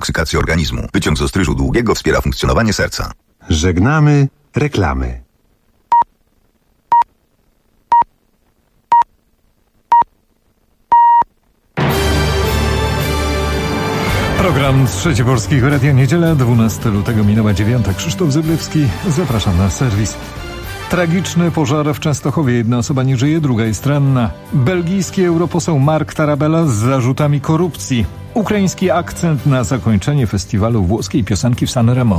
detoksykacji organizmu. Wyciąg z ostryżu długiego wspiera funkcjonowanie serca. Żegnamy reklamy. Program Trzeci Polskiego Radia, niedziela, 12 lutego, minęła 9. Krzysztof Zyblewski, zapraszam na serwis. Tragiczny pożar w Częstochowie. Jedna osoba nie żyje, druga jest ranna. Belgijski europoseł Marc Tarabella z zarzutami korupcji. Ukraiński akcent na zakończenie festiwalu włoskiej piosenki w Sanremo.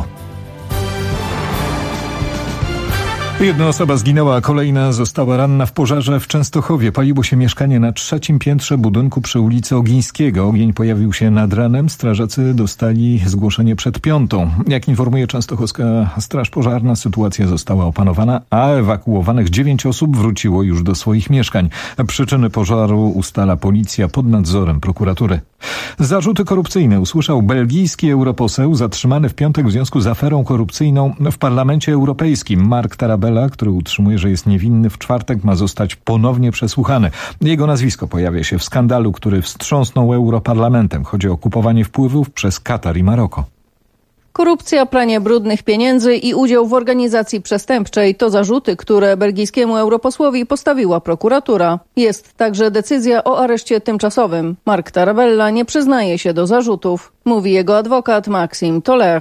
Jedna osoba zginęła, a kolejna została ranna w pożarze w Częstochowie. Paliło się mieszkanie na 3. piętrze budynku przy ulicy Ogińskiego. Ogień pojawił się nad ranem. Strażacy dostali zgłoszenie przed 5. Jak informuje częstochowska Straż Pożarna, sytuacja została opanowana, a ewakuowanych 9 osób wróciło już do swoich mieszkań. Przyczyny pożaru ustala policja pod nadzorem prokuratury. Zarzuty korupcyjne usłyszał belgijski europoseł zatrzymany w piątek w związku z aferą korupcyjną w Parlamencie Europejskim. Marc Tarabella, który utrzymuje, że jest niewinny, w czwartek ma zostać ponownie przesłuchany. Jego nazwisko pojawia się w skandalu, który wstrząsnął Europarlamentem. Chodzi o kupowanie wpływów przez Katar i Maroko. Korupcja, pranie brudnych pieniędzy i udział w organizacji przestępczej to zarzuty, które belgijskiemu europosłowi postawiła prokuratura. Jest także decyzja o areszcie tymczasowym. Marc Tarabella nie przyznaje się do zarzutów, mówi jego adwokat Maxime Toller.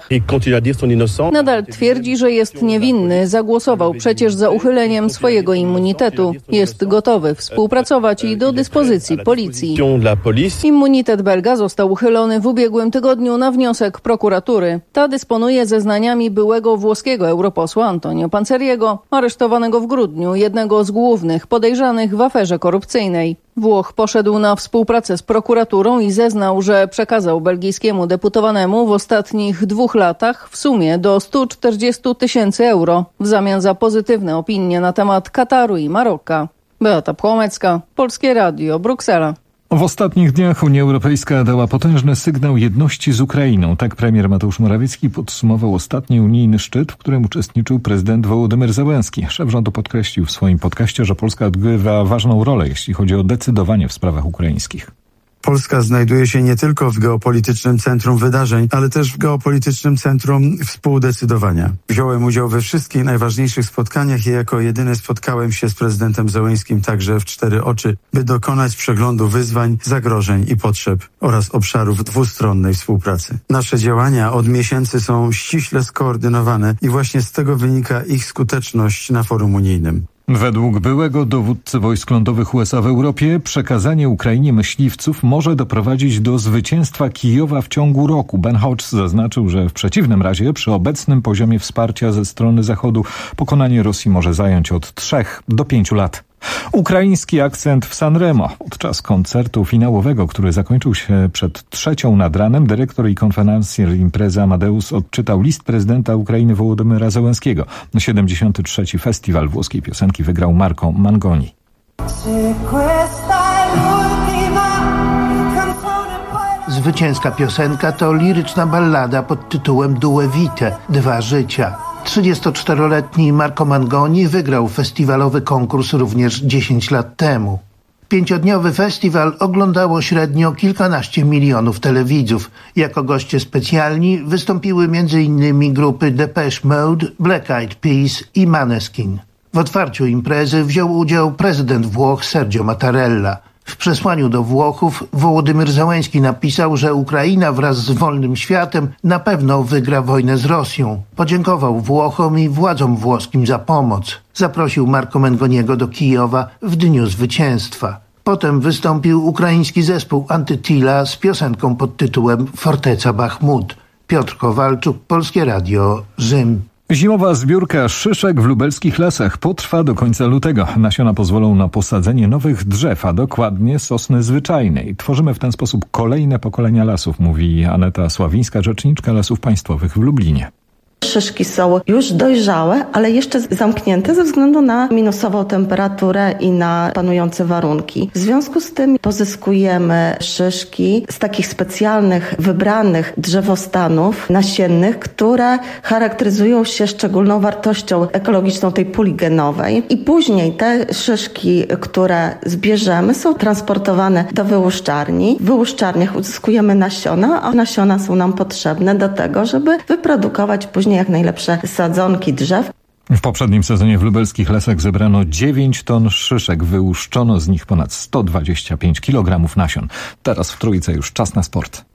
Nadal twierdzi, że jest niewinny, zagłosował przecież za uchyleniem swojego immunitetu. Jest gotowy współpracować i do dyspozycji policji. Immunitet Belga został uchylony w ubiegłym tygodniu na wniosek prokuratury. Ta dysponuje zeznaniami byłego włoskiego europosła Antonio Panzeriego, aresztowanego w grudniu, jednego z głównych podejrzanych w aferze korupcyjnej. Włoch poszedł na współpracę z prokuraturą i zeznał, że przekazał belgijskiemu deputowanemu w ostatnich 2 latach w sumie do 140 000 euro w zamian za pozytywne opinie na temat Kataru i Maroka. Beata Płomecka, Polskie Radio, Bruksela. W ostatnich dniach Unia Europejska dała potężny sygnał jedności z Ukrainą. Tak premier Mateusz Morawiecki podsumował ostatni unijny szczyt, w którym uczestniczył prezydent Wołodymyr Zełenski. Szef rządu podkreślił w swoim podcaście, że Polska odgrywa ważną rolę, jeśli chodzi o decydowanie w sprawach ukraińskich. Polska znajduje się nie tylko w geopolitycznym centrum wydarzeń, ale też w geopolitycznym centrum współdecydowania. Wziąłem udział we wszystkich najważniejszych spotkaniach i jako jedyny spotkałem się z prezydentem Zełenskim także w 4 oczy, by dokonać przeglądu wyzwań, zagrożeń i potrzeb oraz obszarów dwustronnej współpracy. Nasze działania od miesięcy są ściśle skoordynowane i właśnie z tego wynika ich skuteczność na forum unijnym. Według byłego dowódcy wojsk lądowych USA w Europie przekazanie Ukrainie myśliwców może doprowadzić do zwycięstwa Kijowa w ciągu roku. Ben Hodges zaznaczył, że w przeciwnym razie przy obecnym poziomie wsparcia ze strony Zachodu pokonanie Rosji może zająć od 3 do 5 lat. Ukraiński akcent w Sanremo. Podczas koncertu finałowego, który zakończył się przed 3 nad ranem, dyrektor i konferencjer imprezy Amadeus odczytał list prezydenta Ukrainy Wołodymyra Zełenskiego. 73. Festiwal włoskiej piosenki wygrał Marco Mangoni. Zwycięska piosenka to liryczna ballada pod tytułem Due Vite, 2 życia. 34-letni Marco Mangoni wygrał festiwalowy konkurs również 10 lat temu. 5-dniowy festiwal oglądało średnio kilkanaście milionów telewidzów. Jako goście specjalni wystąpiły m.in. grupy Depeche Mode, Black Eyed Peas i Maneskin. W otwarciu imprezy wziął udział prezydent Włoch Sergio Mattarella. W przesłaniu do Włochów Wołodymyr Zełenski napisał, że Ukraina wraz z wolnym światem na pewno wygra wojnę z Rosją. Podziękował Włochom i władzom włoskim za pomoc. Zaprosił Marco Mangoniego do Kijowa w dniu zwycięstwa. Potem wystąpił ukraiński zespół Antytila z piosenką pod tytułem Forteca Bachmut. Piotr Kowalczuk, Polskie Radio, Rzym. Zimowa zbiórka szyszek w lubelskich lasach potrwa do końca lutego. Nasiona pozwolą na posadzenie nowych drzew, a dokładnie sosny zwyczajnej. Tworzymy w ten sposób kolejne pokolenia lasów, mówi Aneta Sławińska, rzeczniczka Lasów Państwowych w Lublinie. Szyszki są już dojrzałe, ale jeszcze zamknięte ze względu na minusową temperaturę i na panujące warunki. W związku z tym pozyskujemy szyszki z takich specjalnych, wybranych drzewostanów nasiennych, które charakteryzują się szczególną wartością ekologiczną tej puli genowej. I później te szyszki, które zbierzemy, są transportowane do wyłuszczarni. W wyłuszczarniach uzyskujemy nasiona, a nasiona są nam potrzebne do tego, żeby wyprodukować później jak najlepsze sadzonki drzew. W poprzednim sezonie w lubelskich lasach zebrano 9 ton szyszek. Wyłuszczono z nich ponad 125 kg nasion. Teraz w Trójce już czas na sport.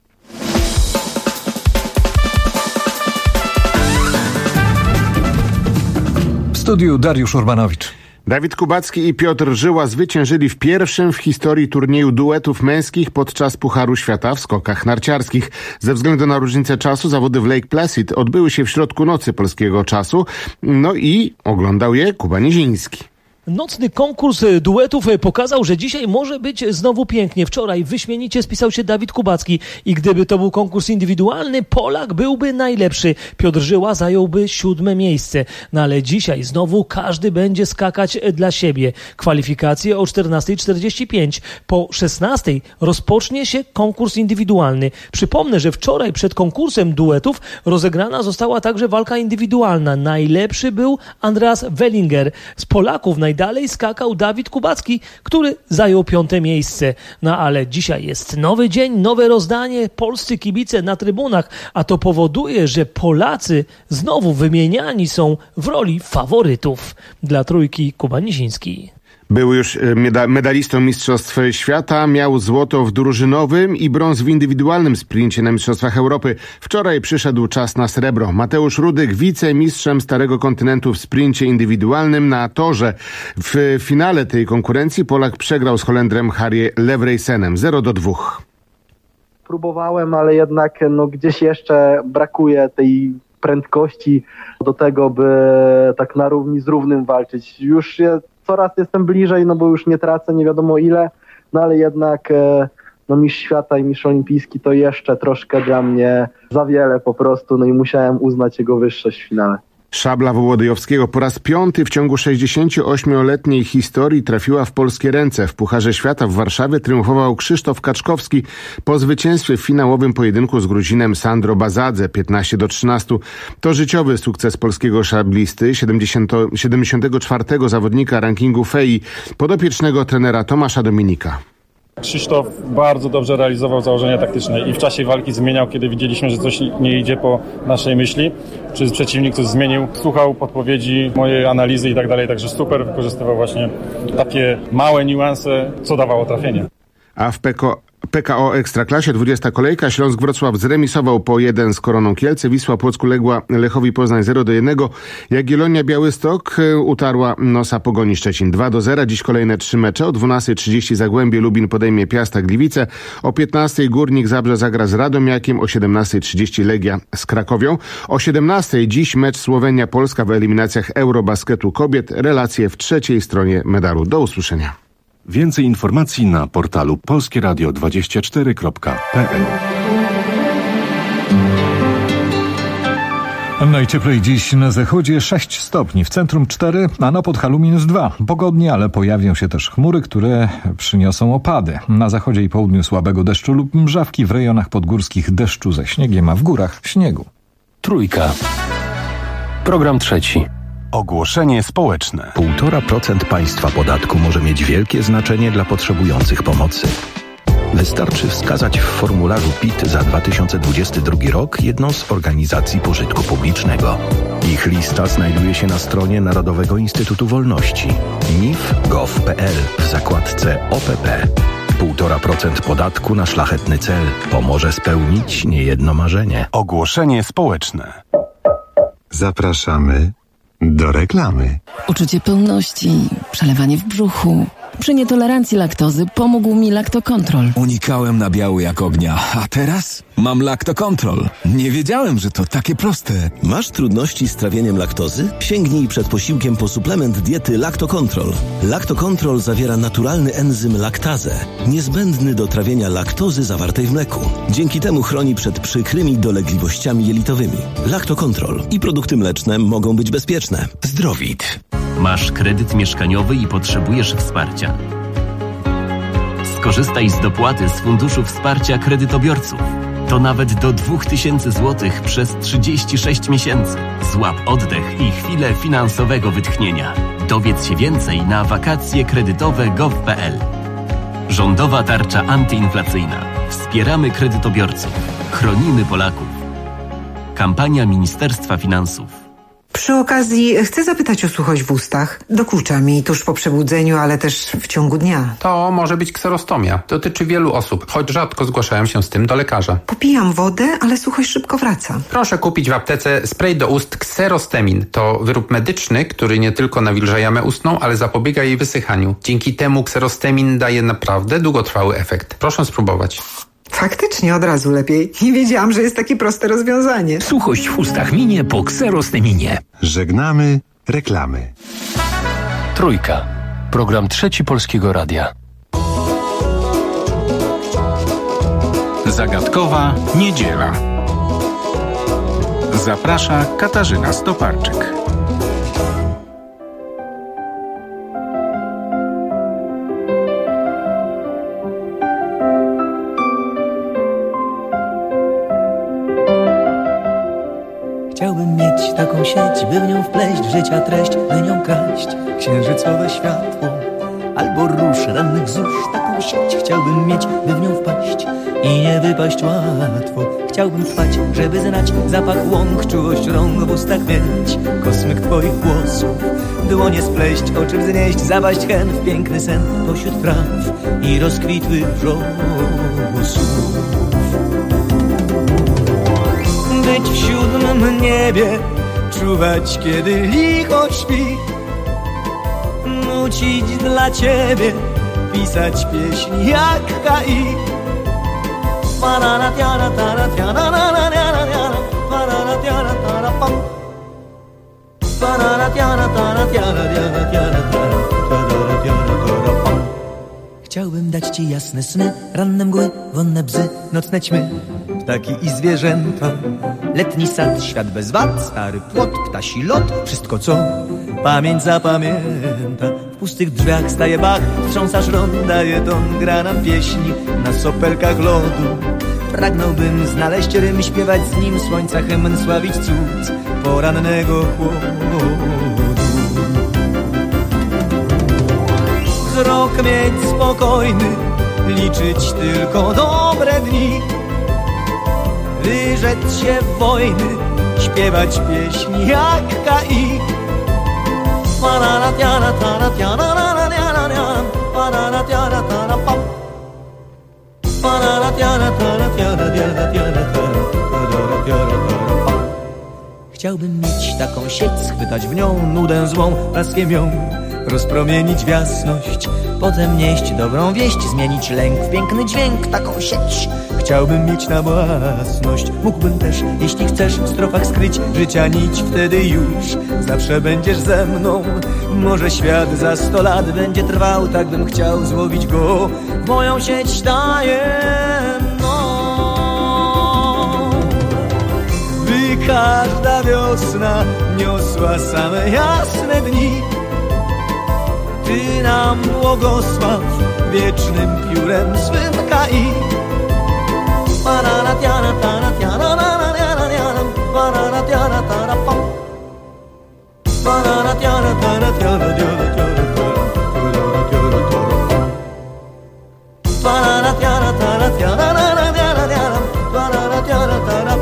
W studiu Dariusz Urbanowicz. Dawid Kubacki i Piotr Żyła zwyciężyli w pierwszym w historii turnieju duetów męskich podczas Pucharu Świata w skokach narciarskich. Ze względu na różnicę czasu zawody w Lake Placid odbyły się w środku nocy polskiego czasu. No i oglądał je Kuba Niziński. Nocny konkurs duetów pokazał, że dzisiaj może być znowu pięknie. Wczoraj wyśmienicie spisał się Dawid Kubacki i gdyby to był konkurs indywidualny, Polak byłby najlepszy. Piotr Żyła zająłby 7. miejsce. No ale dzisiaj znowu każdy będzie skakać dla siebie. Kwalifikacje o 14:45. Po 16:00 rozpocznie się konkurs indywidualny. Przypomnę, że wczoraj przed konkursem duetów rozegrana została także walka indywidualna. Najlepszy był Andreas Wellinger. Z Polaków najdalej skakał Dawid Kubacki, który zajął 5. miejsce. No ale dzisiaj jest nowy dzień, nowe rozdanie, polscy kibice na trybunach, a to powoduje, że Polacy znowu wymieniani są w roli faworytów. Dla Trójki Kuba Niziński. Był już medalistą Mistrzostw Świata, miał złoto w drużynowym i brąz w indywidualnym sprincie na Mistrzostwach Europy. Wczoraj przyszedł czas na srebro. Mateusz Rudyk, wicemistrzem Starego Kontynentu w sprincie indywidualnym na torze. W finale tej konkurencji Polak przegrał z Holendrem Harry Levreysenem 0-2. Próbowałem, ale jednak gdzieś jeszcze brakuje tej prędkości do tego, by tak na równi z równym walczyć. Już coraz jestem bliżej, bo już nie tracę nie wiadomo ile, ale jednak mistrz świata i mistrz olimpijski to jeszcze troszkę dla mnie za wiele po prostu, i musiałem uznać jego wyższość w finale. Szabla Wołodyjowskiego po raz 5 w ciągu 68-letniej historii trafiła w polskie ręce. W Pucharze Świata w Warszawie triumfował Krzysztof Kaczkowski po zwycięstwie w finałowym pojedynku z Gruzinem Sandro Bazadze 15-13. To życiowy sukces polskiego szablisty, 74. zawodnika rankingu FEI, podopiecznego trenera Tomasza Dominika. Krzysztof bardzo dobrze realizował założenia taktyczne i w czasie walki zmieniał, kiedy widzieliśmy, że coś nie idzie po naszej myśli, czy przeciwnik coś zmienił, słuchał podpowiedzi, mojej analizy i tak dalej, także super wykorzystywał właśnie takie małe niuanse, co dawało trafienie. A w PKO Ekstraklasie 20. kolejka Śląsk Wrocław zremisował po 1 z Koroną Kielce. Wisła Płock uległa Lechowi Poznań 0-1. Jagiellonia Białystok utarła nosa Pogoni Szczecin 2-0. Dziś kolejne 3 mecze. O 12:30 Zagłębie Lubin podejmie Piasta Gliwice. O 15:00 Górnik Zabrze zagra z Radomiakiem. O 17:30 Legia z Krakowią. O 17:00 dziś mecz Słowenia-Polska w eliminacjach Eurobasketu kobiet. Relacje w trzeciej stronie medalu. Do usłyszenia. Więcej informacji na portalu polskieradio24.pl. Najcieplej dziś na zachodzie 6 stopni, w centrum 4, a na Podhalu -2. Pogodnie, ale pojawią się też chmury, które przyniosą opady. Na zachodzie i południu słabego deszczu lub mrzawki, w rejonach podgórskich deszczu ze śniegiem, a w górach śniegu. Trójka. Program trzeci. Ogłoszenie społeczne. 1,5% państwa podatku może mieć wielkie znaczenie dla potrzebujących pomocy. Wystarczy wskazać w formularzu PIT za 2022 rok jedną z organizacji pożytku publicznego. Ich lista znajduje się na stronie Narodowego Instytutu Wolności nif.gov.pl w zakładce OPP. 1,5% podatku na szlachetny cel pomoże spełnić niejedno marzenie. Ogłoszenie społeczne. Zapraszamy do reklamy. Uczucie pełności, przelewanie w brzuchu, Przy nietolerancji laktozy pomógł mi Lactocontrol. Unikałem nabiału jak ognia, a teraz mam Lactocontrol. Nie wiedziałem, że to takie proste. Masz trudności z trawieniem laktozy? Sięgnij przed posiłkiem po suplement diety Lactocontrol. Lactocontrol zawiera naturalny enzym laktazę, niezbędny do trawienia laktozy zawartej w mleku. Dzięki temu chroni przed przykrymi dolegliwościami jelitowymi. Lactocontrol i produkty mleczne mogą być bezpieczne. Zdrowit. Masz kredyt mieszkaniowy i potrzebujesz wsparcia? Skorzystaj z dopłaty z Funduszu Wsparcia Kredytobiorców. To nawet do 2000 zł przez 36 miesięcy. Złap oddech i chwilę finansowego wytchnienia. Dowiedz się więcej na wakacjekredytowe.gov.pl. Rządowa tarcza antyinflacyjna. Wspieramy kredytobiorców. Chronimy Polaków. Kampania Ministerstwa Finansów. Przy okazji chcę zapytać o suchość w ustach. Dokucza mi tuż po przebudzeniu, ale też w ciągu dnia. To może być kserostomia. Dotyczy wielu osób, choć rzadko zgłaszają się z tym do lekarza. Popijam wodę, ale suchość szybko wraca. Proszę kupić w aptece spray do ust Xerostemin. To wyrób medyczny, który nie tylko nawilża jamę ustną, ale zapobiega jej wysychaniu. Dzięki temu Xerostemin daje naprawdę długotrwały efekt. Proszę spróbować. Faktycznie od razu lepiej. Nie wiedziałam, że jest takie proste rozwiązanie. Suchość w ustach minie po Xerosteminie. Żegnamy reklamy. Trójka. Program Trzeci Polskiego Radia. Zagadkowa niedziela. Zaprasza Katarzyna Stoparczyk. Chciałbym mieć taką sieć, by w nią wpleść w życia treść, by nią kraść księżycowe światło albo róż rannych zórz. Taką sieć chciałbym mieć, by w nią wpaść i nie wypaść łatwo. Chciałbym trwać, żeby znać zapach łąk, czułość rąk w ustach mieć, kosmyk twoich włosów, dłonie spleść, oczy wznieść, zapaść hen w piękny sen pośród traw i rozkwitłych wrzosów. Być w siódmym niebie, czuwać kiedy licho śpi, nucić dla ciebie, pisać pieśń jak K.I. Parara tiara tara tiara na na na na, parara tiara tara pam, parara tiara tara tiara tiara tiara tiara tiara pam. Chciałbym dać ci jasne sny, ranne mgły, wonne bzy, nocne ćmy, ptaki i zwierzęta, letni sad, świat bez wad, stary płot, ptasi lot, wszystko co pamięć zapamięta. W pustych drzwiach staje Bach, wstrząsasz ronda, ton gra nam pieśni na sopelkach lodu. Pragnąłbym znaleźć rym, śpiewać z nim słońca hymn, sławić cud porannego chłodu. Wzrok mieć spokojny, liczyć tylko dobre dni, wyrzec się wojny, śpiewać pieśni jak K.I. Parara tiara tara tiara na na na na, parara tiara tara pam, parara tiara tara tiara tiara tiara tiara tiara pam. Chciałbym mieć taką sieć, schwytać w nią nudę złą, blaskiem ją rozpromienić w jasność, potem nieść dobrą wieść, zmienić lęk w piękny dźwięk. Taką sieć chciałbym mieć na własność. Mógłbym też, jeśli chcesz, w strofach skryć życia nić, wtedy już zawsze będziesz ze mną. Może świat za 100 lat będzie trwał, tak bym chciał złowić go w moją sieć tajemną. By każda wiosna niosła same jasne dni, Ty nam błogosław wiecznym piórem swym K.I. Parara tiara tara tiara na na na na, parara tiara tara pam, parara tiara tara tiara tiara tiara tiara tiara, parara tiara tara tiara na na na na, parara tiara tara.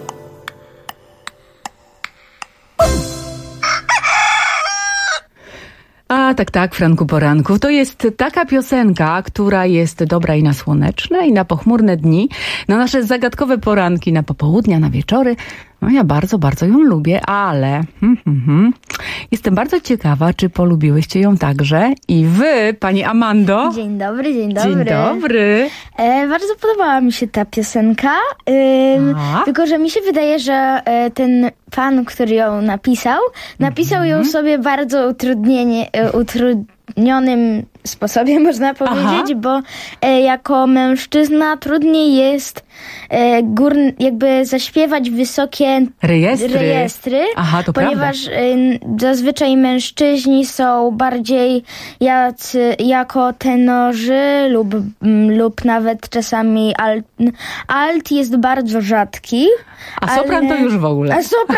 A tak, Franku Poranku. To jest taka piosenka, która jest dobra i na słoneczne, i na pochmurne dni, na nasze zagadkowe poranki, na popołudnia, na wieczory. No ja bardzo, bardzo ją lubię, ale Jestem bardzo ciekawa, czy polubiłyście ją także i wy, pani Amando. Dzień dobry, dzień dobry. Dzień dobry. Bardzo podobała mi się ta piosenka, tylko że mi się wydaje, że ten pan, który ją napisał ją sobie bardzo utrudnionym sposobie, można powiedzieć, bo jako mężczyzna trudniej jest jakby zaśpiewać wysokie rejestry, to ponieważ zazwyczaj mężczyźni są bardziej jako tenorzy lub nawet czasami alt jest bardzo rzadki. A sopran to już w ogóle.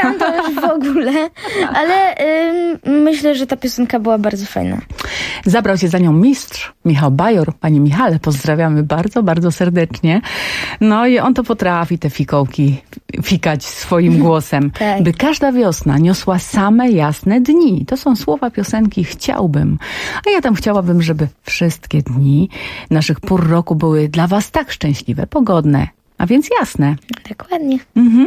Ale myślę, że ta piosenka była bardzo fajna. Zabrał się za nią mistrz Michał Bajor. Panie Michale, pozdrawiamy bardzo, bardzo serdecznie. No i on to potrafi te fikołki fikać swoim głosem. Tak. By każda wiosna niosła same jasne dni. To są słowa piosenki Chciałbym. A ja tam chciałabym, żeby wszystkie dni naszych pór roku były dla was tak szczęśliwe, pogodne, a więc jasne. Dokładnie.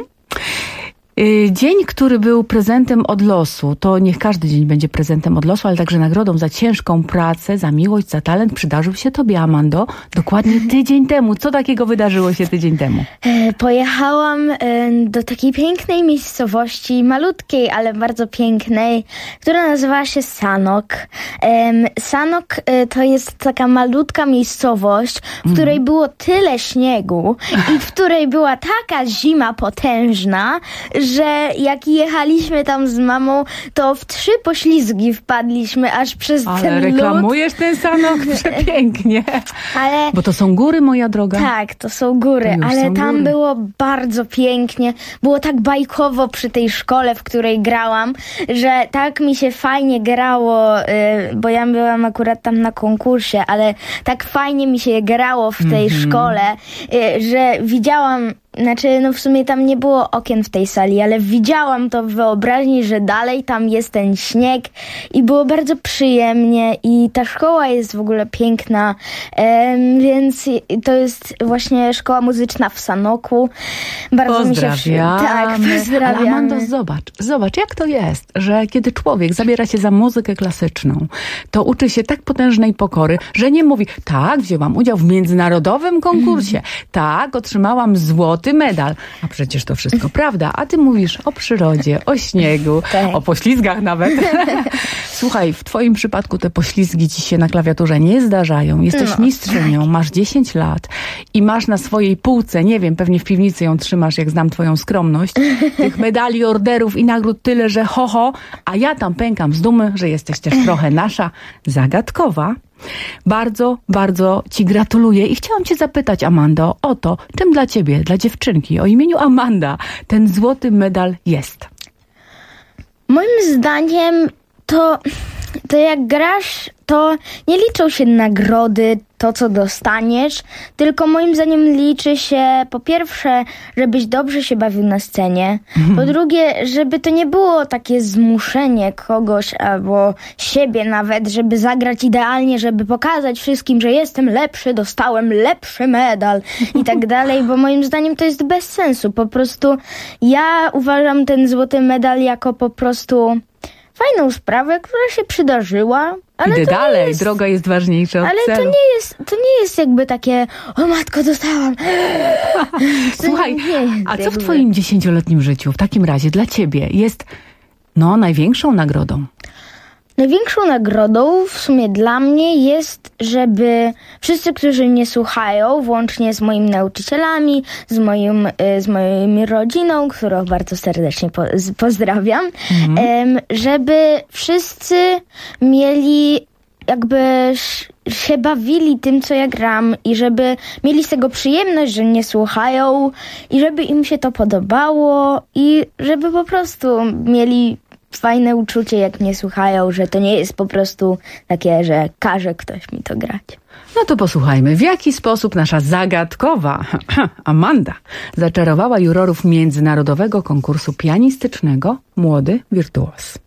Dzień, który był prezentem od losu, to niech każdy dzień będzie prezentem od losu, ale także nagrodą za ciężką pracę, za miłość, za talent przydarzył się tobie, Amando, dokładnie tydzień temu. Co takiego wydarzyło się tydzień temu? Pojechałam do takiej pięknej miejscowości, malutkiej, ale bardzo pięknej, która nazywała się Sanok. Sanok to jest taka malutka miejscowość, w której było tyle śniegu i w której była taka zima potężna, że jak jechaliśmy tam z mamą, to w 3 poślizgi wpadliśmy aż przez ten lód. Ale reklamujesz ten Sanok przepięknie. Bo to są góry, moja droga. Tak, to są góry, ale tam było bardzo pięknie. Było tak bajkowo przy tej szkole, w której grałam, że tak mi się fajnie grało, bo ja byłam akurat tam na konkursie, ale tak fajnie mi się grało w tej szkole, że widziałam, w sumie tam nie było okien w tej sali, ale widziałam to w wyobraźni, że dalej tam jest ten śnieg i było bardzo przyjemnie i ta szkoła jest w ogóle piękna, więc to jest właśnie szkoła muzyczna w Sanoku. Bardzo mi się pozdrawiamy. Ale Amando, zobacz, jak to jest, że kiedy człowiek zabiera się za muzykę klasyczną, to uczy się tak potężnej pokory, że nie mówi, tak, wzięłam udział w międzynarodowym konkursie, tak, otrzymałam złoty medal. A przecież to wszystko prawda. A ty mówisz o przyrodzie, o śniegu, o poślizgach nawet. Słuchaj, w twoim przypadku te poślizgi ci się na klawiaturze nie zdarzają. Jesteś mistrzynią, masz 10 lat i masz na swojej półce, nie wiem, pewnie w piwnicy ją trzymasz, jak znam twoją skromność, tych medali, orderów i nagród tyle, że a ja tam pękam z dumy, że jesteś też trochę nasza, zagadkowa. Bardzo, bardzo ci gratuluję i chciałam cię zapytać, Amando, o to, czym dla ciebie, dla dziewczynki o imieniu Amanda ten złoty medal jest? Moim zdaniem to jak grasz, to nie liczą się nagrody, to co dostaniesz, tylko moim zdaniem liczy się po pierwsze, żebyś dobrze się bawił na scenie, po drugie, żeby to nie było takie zmuszenie kogoś albo siebie nawet, żeby zagrać idealnie, żeby pokazać wszystkim, że jestem lepszy, dostałem lepszy medal i tak dalej, bo moim zdaniem to jest bez sensu. Po prostu ja uważam ten złoty medal jako po prostu fajną sprawę, która się przydarzyła. Ale idę dalej, droga jest ważniejsza od celu. Ale to nie jest jakby takie, o matko, dostałam. Słuchaj, a co w twoim 10-letnim życiu w takim razie dla ciebie jest największą nagrodą? Największą nagrodą w sumie dla mnie jest, żeby wszyscy, którzy mnie słuchają, włącznie z moimi nauczycielami, z moją rodziną, którą bardzo serdecznie pozdrawiam, żeby wszyscy mieli jakby się bawili tym, co ja gram i żeby mieli z tego przyjemność, że mnie słuchają i żeby im się to podobało i żeby po prostu mieli fajne uczucie, jak mnie słuchają, że to nie jest po prostu takie, że każe ktoś mi to grać. No to posłuchajmy, w jaki sposób nasza zagadkowa Amanda zaczarowała jurorów międzynarodowego konkursu pianistycznego Młody Wirtuos.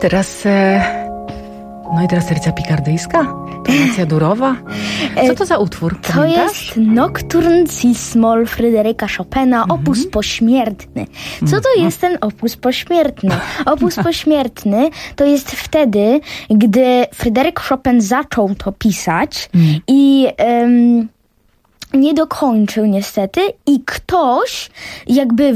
teraz... No i teraz tercja pikardyjska? Tonacja durowa? Co to za utwór? To Pamiętasz? jest Nocturne Cis-moll Fryderyka Chopina, opus pośmiertny. Co to jest ten opus pośmiertny? Opus pośmiertny to jest wtedy, gdy Fryderyk Chopin zaczął to pisać i... nie dokończył niestety i ktoś jakby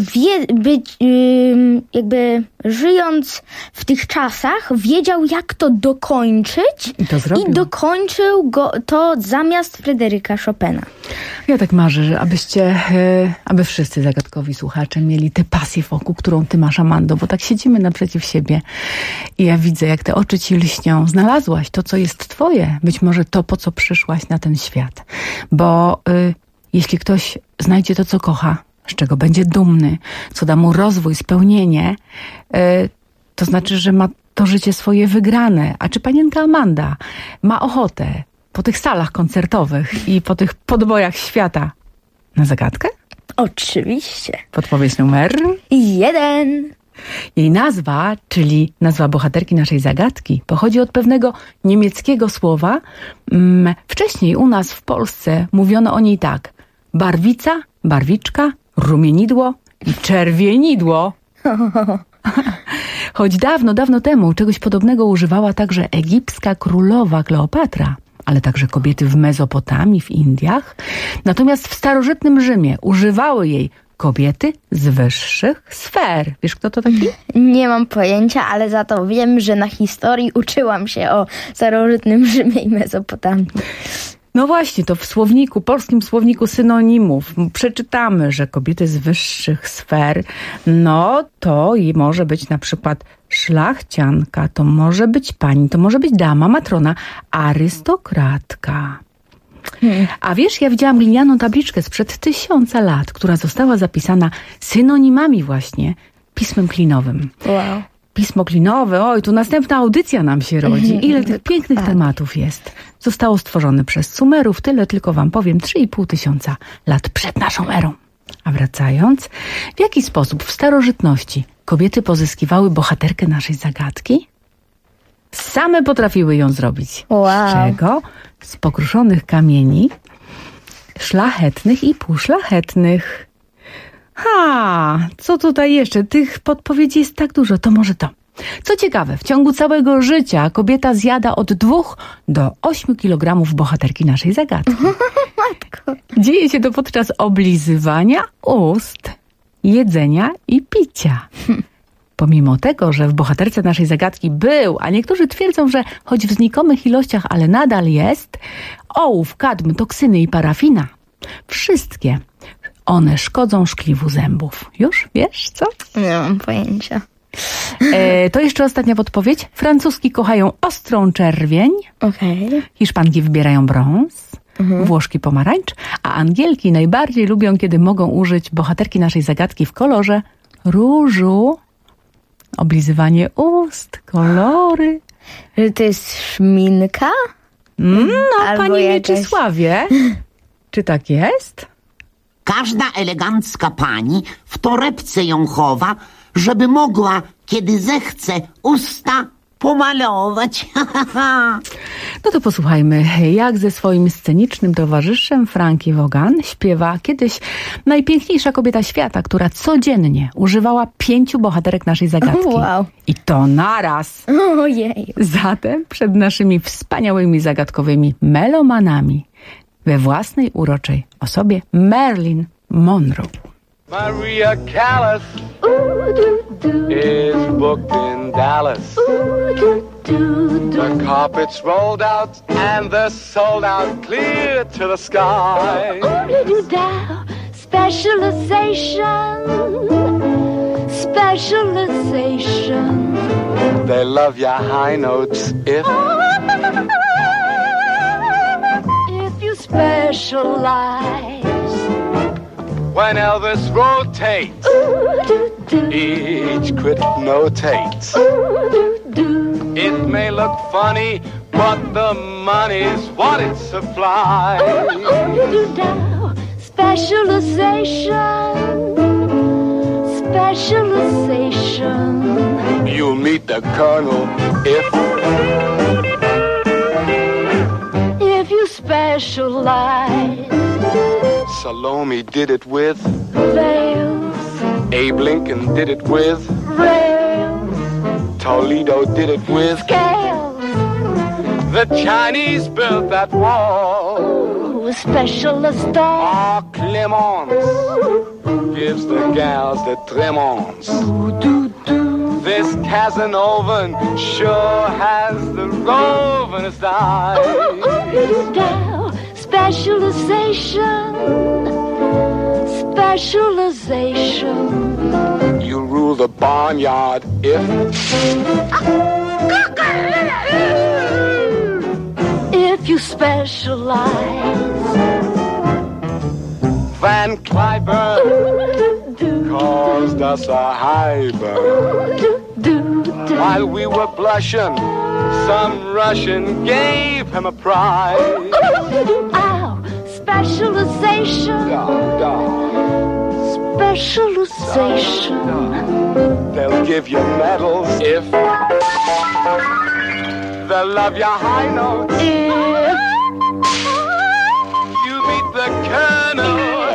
jakby żyjąc w tych czasach wiedział jak to dokończyć i dokończył go to zamiast Fryderyka Chopina. Ja tak marzę, że aby wszyscy zagadkowi słuchacze mieli tę pasję wokół, którą ty masz, Amando, bo tak siedzimy naprzeciw siebie i ja widzę, jak te oczy ci lśnią. Znalazłaś to, co jest twoje. Być może to, po co przyszłaś na ten świat. Bo jeśli ktoś znajdzie to, co kocha, z czego będzie dumny, co da mu rozwój, spełnienie, to znaczy, że ma to życie swoje wygrane. A czy panienka Amanda ma ochotę po tych salach koncertowych i po tych podbojach świata na zagadkę? Oczywiście. Podpowiedź numer 1. Jej nazwa, czyli nazwa bohaterki naszej zagadki, pochodzi od pewnego niemieckiego słowa. Wcześniej u nas w Polsce mówiono o niej tak: barwica, barwiczka, rumienidło i czerwienidło. Choć dawno, dawno temu czegoś podobnego używała także egipska królowa Kleopatra, ale także kobiety w Mezopotamii, w Indiach. Natomiast w starożytnym Rzymie używały jej kobiety z wyższych sfer. Wiesz, kto to taki? Nie mam pojęcia, ale za to wiem, że na historii uczyłam się o starożytnym Rzymie i Mezopotamii. No właśnie, to w słowniku, polskim słowniku synonimów przeczytamy, że kobiety z wyższych sfer, no to i może być na przykład szlachcianka, to może być pani, to może być dama, matrona, arystokratka. A wiesz, ja widziałam glinianą tabliczkę sprzed 1000 lat, która została zapisana synonimami właśnie pismem klinowym. Wow. Pismo klinowe, oj, tu następna audycja nam się rodzi. Ile tych pięknych tematów jest. Zostało stworzone przez Sumerów, tyle tylko wam powiem, 3500 lat przed naszą erą. A wracając, w jaki sposób w starożytności kobiety pozyskiwały bohaterkę naszej zagadki? Same potrafiły ją zrobić. Wow. Z czego? Z pokruszonych kamieni, szlachetnych i półszlachetnych. Co tutaj jeszcze? Tych podpowiedzi jest tak dużo, to może to. Co ciekawe, w ciągu całego życia kobieta zjada od 2 do 8 kg bohaterki naszej zagadki. Matko. Dzieje się to podczas oblizywania ust, jedzenia i picia. Pomimo tego, że w bohaterce naszej zagadki był, a niektórzy twierdzą, że choć w znikomych ilościach, ale nadal jest, ołów, kadm, toksyny i parafina. Wszystkie one szkodzą szkliwu zębów. Już wiesz, co? Nie mam pojęcia. To jeszcze ostatnia podpowiedź. Francuski kochają ostrą czerwień. Okay. Hiszpanki wybierają brąz. Włoszki pomarańcz. A Angielki najbardziej lubią, kiedy mogą użyć bohaterki naszej zagadki w kolorze różu. Oblizywanie ust, kolory. Że to jest szminka? No, Albo panie jakaś... Mieczysławie, czy tak jest? Każda elegancka pani w torebce ją chowa, żeby mogła, kiedy zechce, usta pomalować. No to posłuchajmy, jak ze swoim scenicznym towarzyszem Frankie Vaughan śpiewa kiedyś najpiękniejsza kobieta świata, która codziennie używała 5 bohaterek naszej zagadki. Wow. I to naraz. Ojej. Zatem przed naszymi wspaniałymi zagadkowymi melomanami we własnej uroczej osobie Marilyn Monroe. Maria Callas is booked in Dallas. The carpet's rolled out and they're sold out clear to the sky. Specialization, specialization. They love your high notes if you specialize. When Elvis rotates, each critic notates. It may look funny, but the money's what it supplies. Specialization, specialization. You'll meet the Colonel if you specialize. Salome did it with Veils, Abe Lincoln did it with rails, Toledo did it with scales. The Chinese built that wall. A specialist doll. Clemence gives the gals the tremons. This Casanovan sure has the rovin'est eye. Doll. Specialization. Specialization. You rule the barnyard if you specialize. Van Cliburn caused us a high burn. While we were blushing, some Russian gave him a prize. Ow, specialization. Specialization. They'll give you medals if they'll love your high notes. If you meet the Colonel.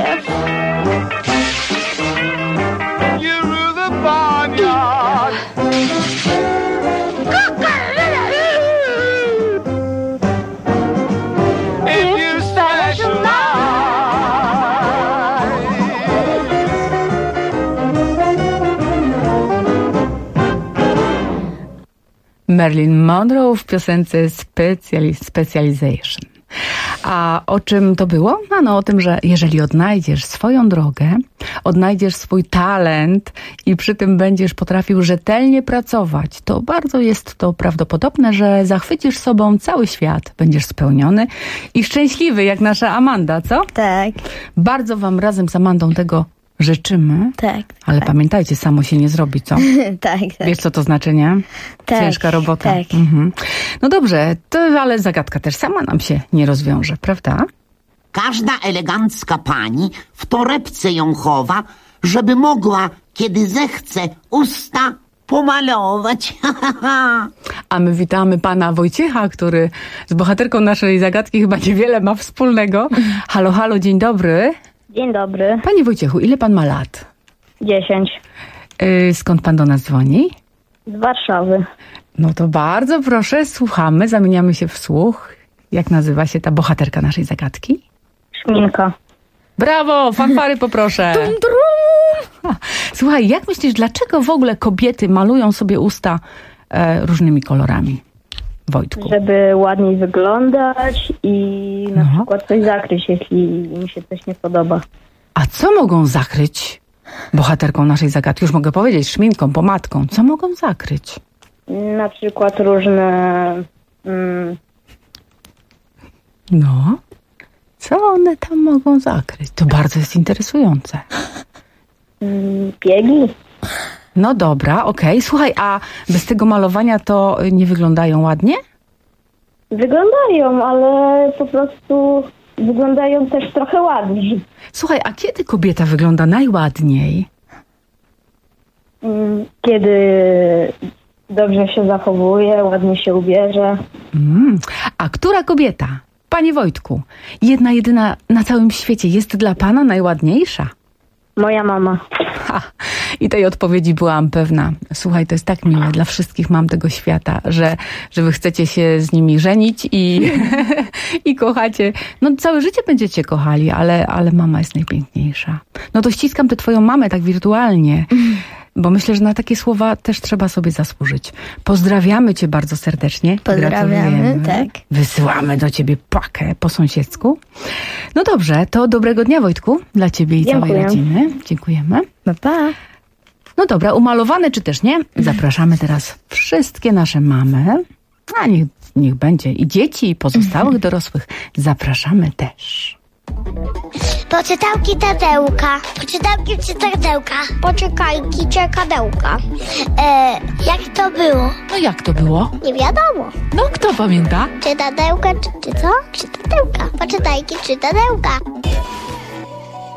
You rule the barnyard. If you Marilyn Monroe w piosence Specialization. A o czym to było? No o tym, że jeżeli odnajdziesz swoją drogę, odnajdziesz swój talent i przy tym będziesz potrafił rzetelnie pracować, to bardzo jest to prawdopodobne, że zachwycisz sobą cały świat. Będziesz spełniony i szczęśliwy, jak nasza Amanda, co? Tak. Bardzo wam razem z Amandą tego życzymy. Tak. Ale pamiętajcie, samo się nie zrobi, co? Tak. Wiesz, co to znaczy, nie? Tak. Ciężka robota. Tak. No dobrze, ale zagadka też sama nam się nie rozwiąże, prawda? Każda elegancka pani w torebce ją chowa, żeby mogła, kiedy zechce, usta pomalować. A my witamy pana Wojciecha, który z bohaterką naszej zagadki chyba niewiele ma wspólnego. Halo, halo, dzień dobry. Dzień dobry. Panie Wojciechu, ile pan ma lat? 10. Skąd pan do nas dzwoni? Z Warszawy. No to bardzo proszę, słuchamy, zamieniamy się w słuch. Jak nazywa się ta bohaterka naszej zagadki? Szminka. Brawo, fanfary poproszę. Słuchaj, jak myślisz, dlaczego w ogóle kobiety malują sobie usta różnymi kolorami? Wojtku. Żeby ładniej wyglądać i na przykład coś zakryć, jeśli im się coś nie podoba. A co mogą zakryć bohaterką naszej zagadki? Już mogę powiedzieć, szminką, pomadką. Co mogą zakryć? Na przykład różne... No, co one tam mogą zakryć? To bardzo jest interesujące. Biegi. No dobra, okej. Słuchaj, a bez tego malowania to nie wyglądają ładnie? Wyglądają, ale po prostu wyglądają też trochę ładniej. Słuchaj, a kiedy kobieta wygląda najładniej? Kiedy dobrze się zachowuje, ładnie się ubierze. A która kobieta, panie Wojtku, jedna, jedyna na całym świecie jest dla pana najładniejsza? Moja mama. I tej odpowiedzi byłam pewna. Słuchaj, to jest tak miłe dla wszystkich mam tego świata, że wy chcecie się z nimi żenić i kochacie. No całe życie będziecie kochali, ale mama jest najpiękniejsza. No to ściskam tę twoją mamę tak wirtualnie, bo myślę, że na takie słowa też trzeba sobie zasłużyć. Pozdrawiamy cię bardzo serdecznie. Pozdrawiamy, tak. Wysyłamy do ciebie pakę po sąsiedzku. No dobrze, to dobrego dnia, Wojtku, dla ciebie i całej rodziny. Dziękujemy. Pa, pa. No dobra, umalowane czy też nie? Zapraszamy teraz wszystkie nasze mamy, a niech będzie i dzieci, i pozostałych dorosłych. Zapraszamy też. Poczytałki Tadełka. Poczytałki Tadełka. Poczekajki czekadełka. Jak to było? No jak to było? Nie wiadomo. No kto pamięta? Czytadełka, czy co? Czytadełka. Poczytajki Czytadełka.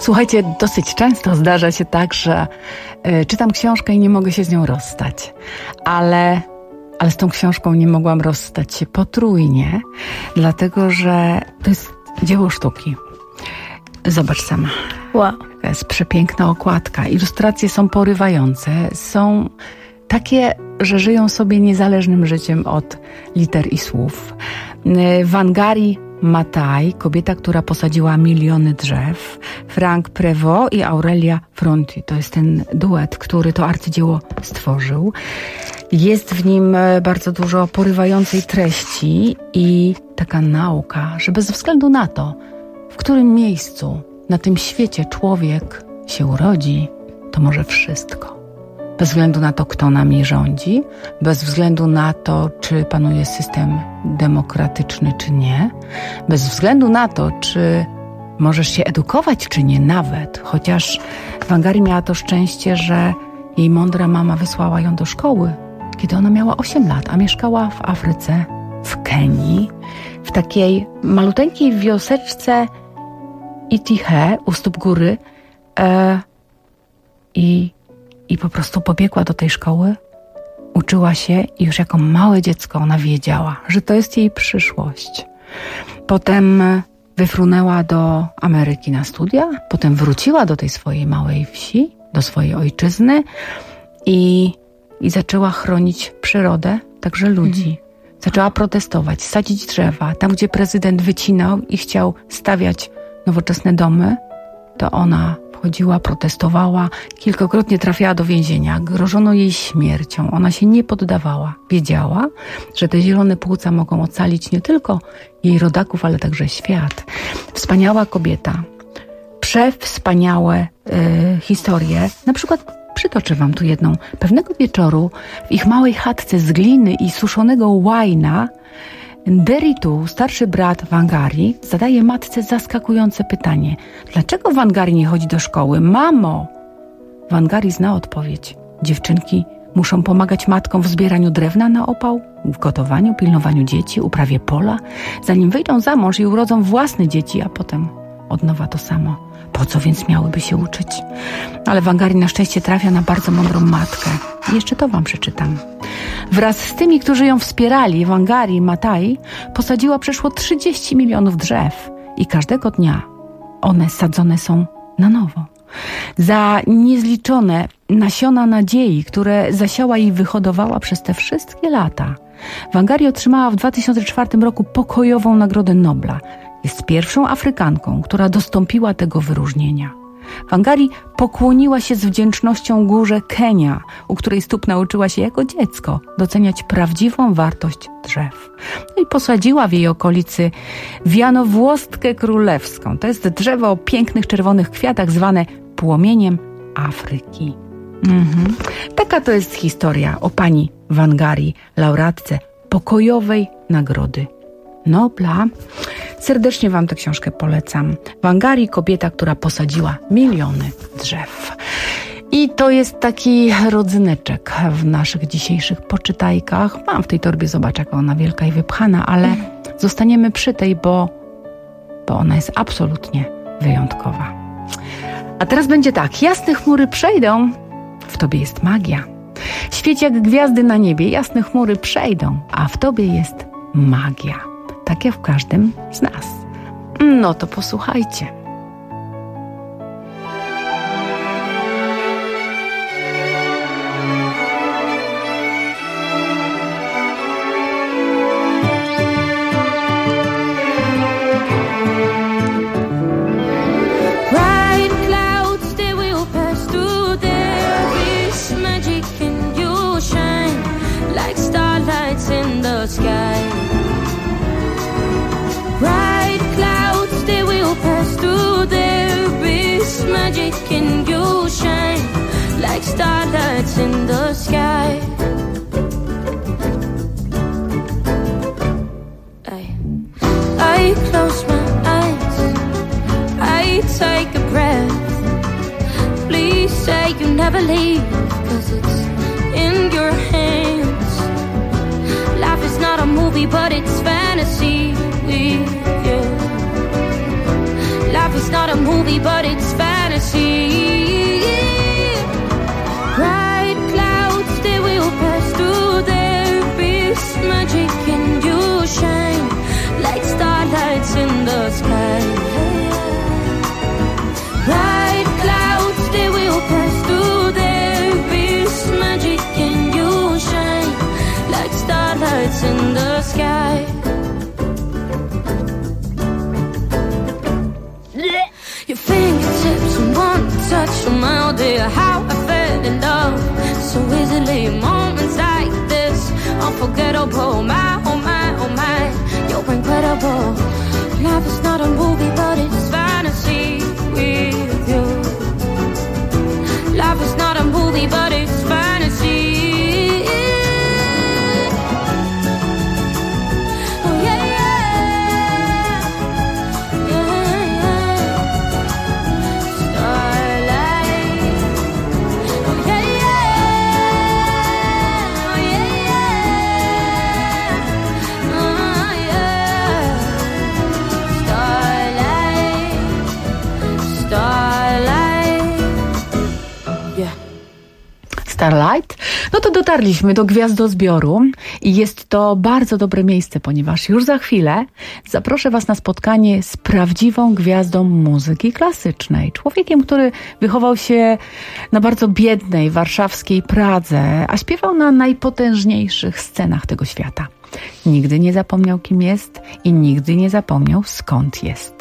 Słuchajcie, dosyć często zdarza się tak, że czytam książkę i nie mogę się z nią rozstać. Ale z tą książką nie mogłam rozstać się potrójnie, dlatego że to jest dzieło sztuki. Zobacz sama. Wow. To jest przepiękna okładka. Ilustracje są porywające. Są takie, że żyją sobie niezależnym życiem od liter i słów. Wangari Maathai, kobieta, która posadziła miliony drzew. Frank Prévost i Aurelia Fronti. To jest ten duet, który to arcydzieło stworzył. Jest w nim bardzo dużo porywającej treści i taka nauka, że bez względu na to, w którym miejscu na tym świecie człowiek się urodzi, to może wszystko. Bez względu na to, kto nami rządzi, bez względu na to, czy panuje system demokratyczny, czy nie, bez względu na to, czy możesz się edukować, czy nie nawet, chociaż Wangari miała to szczęście, że jej mądra mama wysłała ją do szkoły, kiedy ona miała 8 lat, a mieszkała w Afryce, w Kenii, w takiej maluteńkiej wioseczce Itihe u stóp góry i po prostu pobiegła do tej szkoły, uczyła się i już jako małe dziecko ona wiedziała, że to jest jej przyszłość. Potem wyfrunęła do Ameryki na studia, potem wróciła do tej swojej małej wsi, do swojej ojczyzny i zaczęła chronić przyrodę, także ludzi. Zaczęła protestować, sadzić drzewa. Tam, gdzie prezydent wycinał i chciał stawiać nowoczesne domy, to ona wchodziła, protestowała, kilkakrotnie trafiała do więzienia, grożono jej śmiercią. Ona się nie poddawała. Wiedziała, że te zielone płuca mogą ocalić nie tylko jej rodaków, ale także świat. Wspaniała kobieta. Przewspaniałe historie. Na przykład przytoczę wam tu jedną. Pewnego wieczoru w ich małej chatce z gliny i suszonego łajna Deritu, starszy brat Wangari, zadaje matce zaskakujące pytanie. Dlaczego Wangari nie chodzi do szkoły? Mamo! Wangari zna odpowiedź. Dziewczynki muszą pomagać matkom w zbieraniu drewna na opał, w gotowaniu, pilnowaniu dzieci, uprawie pola, zanim wyjdą za mąż i urodzą własne dzieci, a potem od nowa to samo. Po co więc miałyby się uczyć? Ale Wangari na szczęście trafia na bardzo mądrą matkę. I jeszcze to wam przeczytam. Wraz z tymi, którzy ją wspierali, Wangari Maathai posadziła przeszło 30 milionów drzew i każdego dnia one sadzone są na nowo. Za niezliczone nasiona nadziei, które zasiała i wyhodowała przez te wszystkie lata, Wangari otrzymała w 2004 roku pokojową Nagrodę Nobla. Jest pierwszą Afrykanką, która dostąpiła tego wyróżnienia. Wangari pokłoniła się z wdzięcznością górze Kenia, u której stóp nauczyła się jako dziecko doceniać prawdziwą wartość drzew. No i posadziła w jej okolicy wianowłostkę królewską. To jest drzewo o pięknych czerwonych kwiatach zwane płomieniem Afryki. Taka to jest historia o pani Wangari, laureatce pokojowej Nagrody Nobla. Serdecznie wam tę książkę polecam. Wangari, kobieta, która posadziła miliony drzew. I to jest taki rodzyneczek w naszych dzisiejszych poczytajkach. Mam w tej torbie, zobacz, jaka ona wielka i wypchana, ale zostaniemy przy tej, bo ona jest absolutnie wyjątkowa. A teraz będzie tak. Jasne chmury przejdą, w tobie jest magia. Świeć jak gwiazdy na niebie, jasne chmury przejdą, a w tobie jest magia. Tak jak w każdym z nas. No to posłuchajcie. Starlights in the sky. I close my eyes, I take a breath. Please say you never leave, 'cause it's in your hands. Life is not a movie, but it's fantasy with you. Life is not a movie, but it's fantasy. stars in the sky. Your fingertips and one touch remind me of how I fell in love so easily. Moments like this, unforgettable. My, oh my, oh my, you're incredible. Life is not a movie, but it's fantasy with you. Life is not a movie, but it's fantasy. Starlight. No to dotarliśmy do Gwiazdozbioru i jest to bardzo dobre miejsce, ponieważ już za chwilę zaproszę Was na spotkanie z prawdziwą gwiazdą muzyki klasycznej. Człowiekiem, który wychował się na bardzo biednej warszawskiej Pradze, a śpiewał na najpotężniejszych scenach tego świata. Nigdy nie zapomniał, kim jest i nigdy nie zapomniał, skąd jest.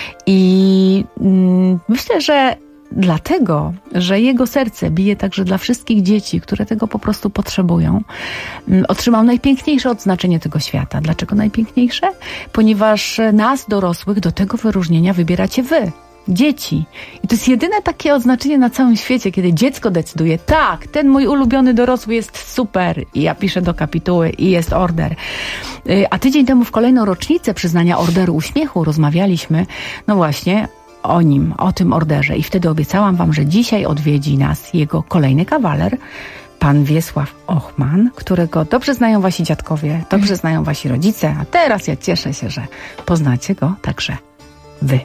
I myślę, że dlatego, że jego serce bije także dla wszystkich dzieci, które tego po prostu potrzebują, otrzymał najpiękniejsze odznaczenie tego świata. Dlaczego najpiękniejsze? Ponieważ nas, dorosłych, do tego wyróżnienia wybieracie wy, dzieci. I to jest jedyne takie odznaczenie na całym świecie, kiedy dziecko decyduje, tak, ten mój ulubiony dorosły jest super i ja piszę do kapituły i jest order. A tydzień temu w kolejną rocznicę przyznania Orderu Uśmiechu rozmawialiśmy, no właśnie, o nim, o tym orderze. I wtedy obiecałam wam, że dzisiaj odwiedzi nas jego kolejny kawaler, pan Wiesław Ochman, którego dobrze znają wasi dziadkowie, dobrze znają wasi rodzice, a teraz ja cieszę się, że poznacie go także wy.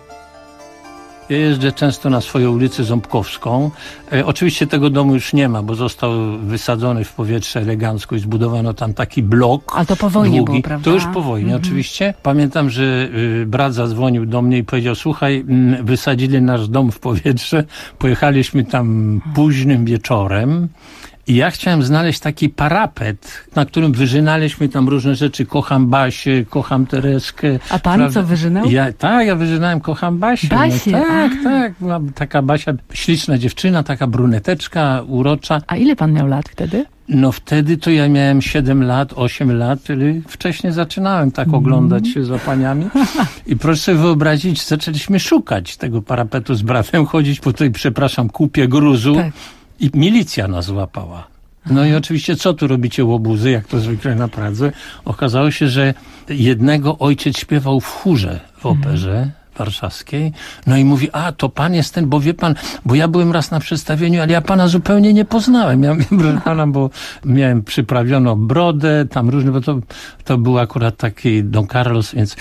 Ja jeżdżę często na swoją ulicę Ząbkowską. Oczywiście tego domu już nie ma, bo został wysadzony w powietrze elegancko i zbudowano tam taki blok. A to po wojnie długi. było, prawda? To już po wojnie, oczywiście. Pamiętam, że brat zadzwonił do mnie i powiedział, słuchaj, wysadzili nasz dom w powietrze, pojechaliśmy tam późnym wieczorem. I ja chciałem znaleźć taki parapet, na którym wyżynaliśmy tam różne rzeczy. Kocham Basię, kocham Tereskę. A pan co wyżynał? Ja wyżynałem kocham Basię. Basię? No, tak. Była taka Basia, śliczna dziewczyna, taka bruneteczka, urocza. A ile pan miał lat wtedy? No wtedy to ja miałem 7 lat, 8 lat, czyli wcześniej zaczynałem tak oglądać się za paniami. I proszę sobie wyobrazić, zaczęliśmy szukać tego parapetu z bratem, chodzić po tej, kupie gruzu. Tak. I milicja nas złapała. No i oczywiście, co tu robicie łobuzy, jak to zwykle na Pradze? Okazało się, że jednego ojciec śpiewał w chórze w operze warszawskiej. No i mówi, a to pan jest ten, bo wie pan, bo ja byłem raz na przedstawieniu, ale ja pana zupełnie nie poznałem. Ja mówię, proszę pana, bo miałem przyprawioną brodę, tam różne, bo to był akurat taki Don Carlos, więc...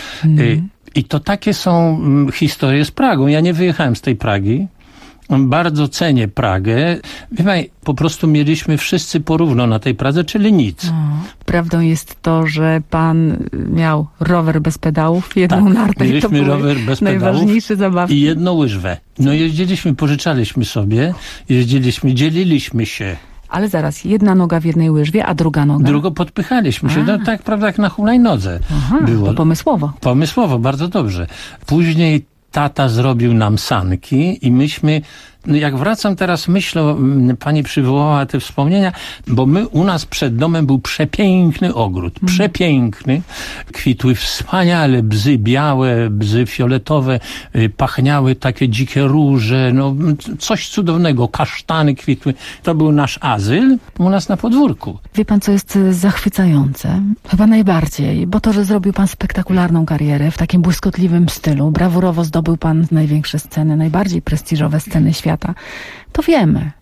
I to takie są historie z Pragą. Ja nie wyjechałem z tej Pragi. Bardzo cenię Pragę. Wie pani, po prostu mieliśmy wszyscy porówno na tej Pradze, czyli nic. Prawdą jest to, że pan miał rower bez pedałów, jedną nartę i to były rower bez najważniejsze zabawki. I jedną łyżwę. No jeździliśmy, pożyczaliśmy sobie, dzieliliśmy się. Ale zaraz, jedna noga w jednej łyżwie, a druga noga? Drugą podpychaliśmy się. No, tak, prawda, jak na hulajnodze było. To pomysłowo. Pomysłowo, bardzo dobrze. Później tata zrobił nam sanki i myśmy, no jak wracam teraz myślą, pani przywołała te wspomnienia, bo u nas przed domem był przepiękny ogród, przepiękny. Kwitły wspaniale bzy białe, bzy fioletowe, pachniały takie dzikie róże, no coś cudownego, kasztany kwitły. To był nasz azyl u nas na podwórku. Wie pan, co jest zachwycające? Chyba najbardziej, bo to, że zrobił pan spektakularną karierę w takim błyskotliwym stylu, brawurowo zdobył pan największe sceny, najbardziej prestiżowe sceny świata, to wiemy.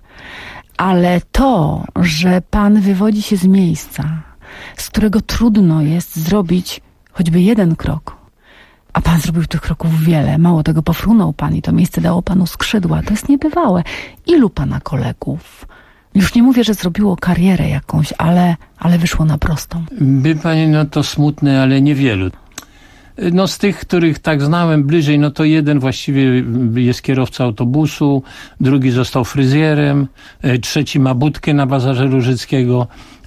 Ale to, że pan wywodzi się z miejsca, z którego trudno jest zrobić choćby jeden krok, a pan zrobił tych kroków wiele, mało tego, pofrunął pan i to miejsce dało panu skrzydła, to jest niebywałe. Ilu pana kolegów? Już nie mówię, że zrobiło karierę jakąś, ale wyszło na prostą. Wie pani, no to smutne, ale niewielu. No z tych, których tak znałem bliżej, no to jeden właściwie jest kierowcą autobusu, drugi został fryzjerem, trzeci ma budkę na Bazarze Różyckiego,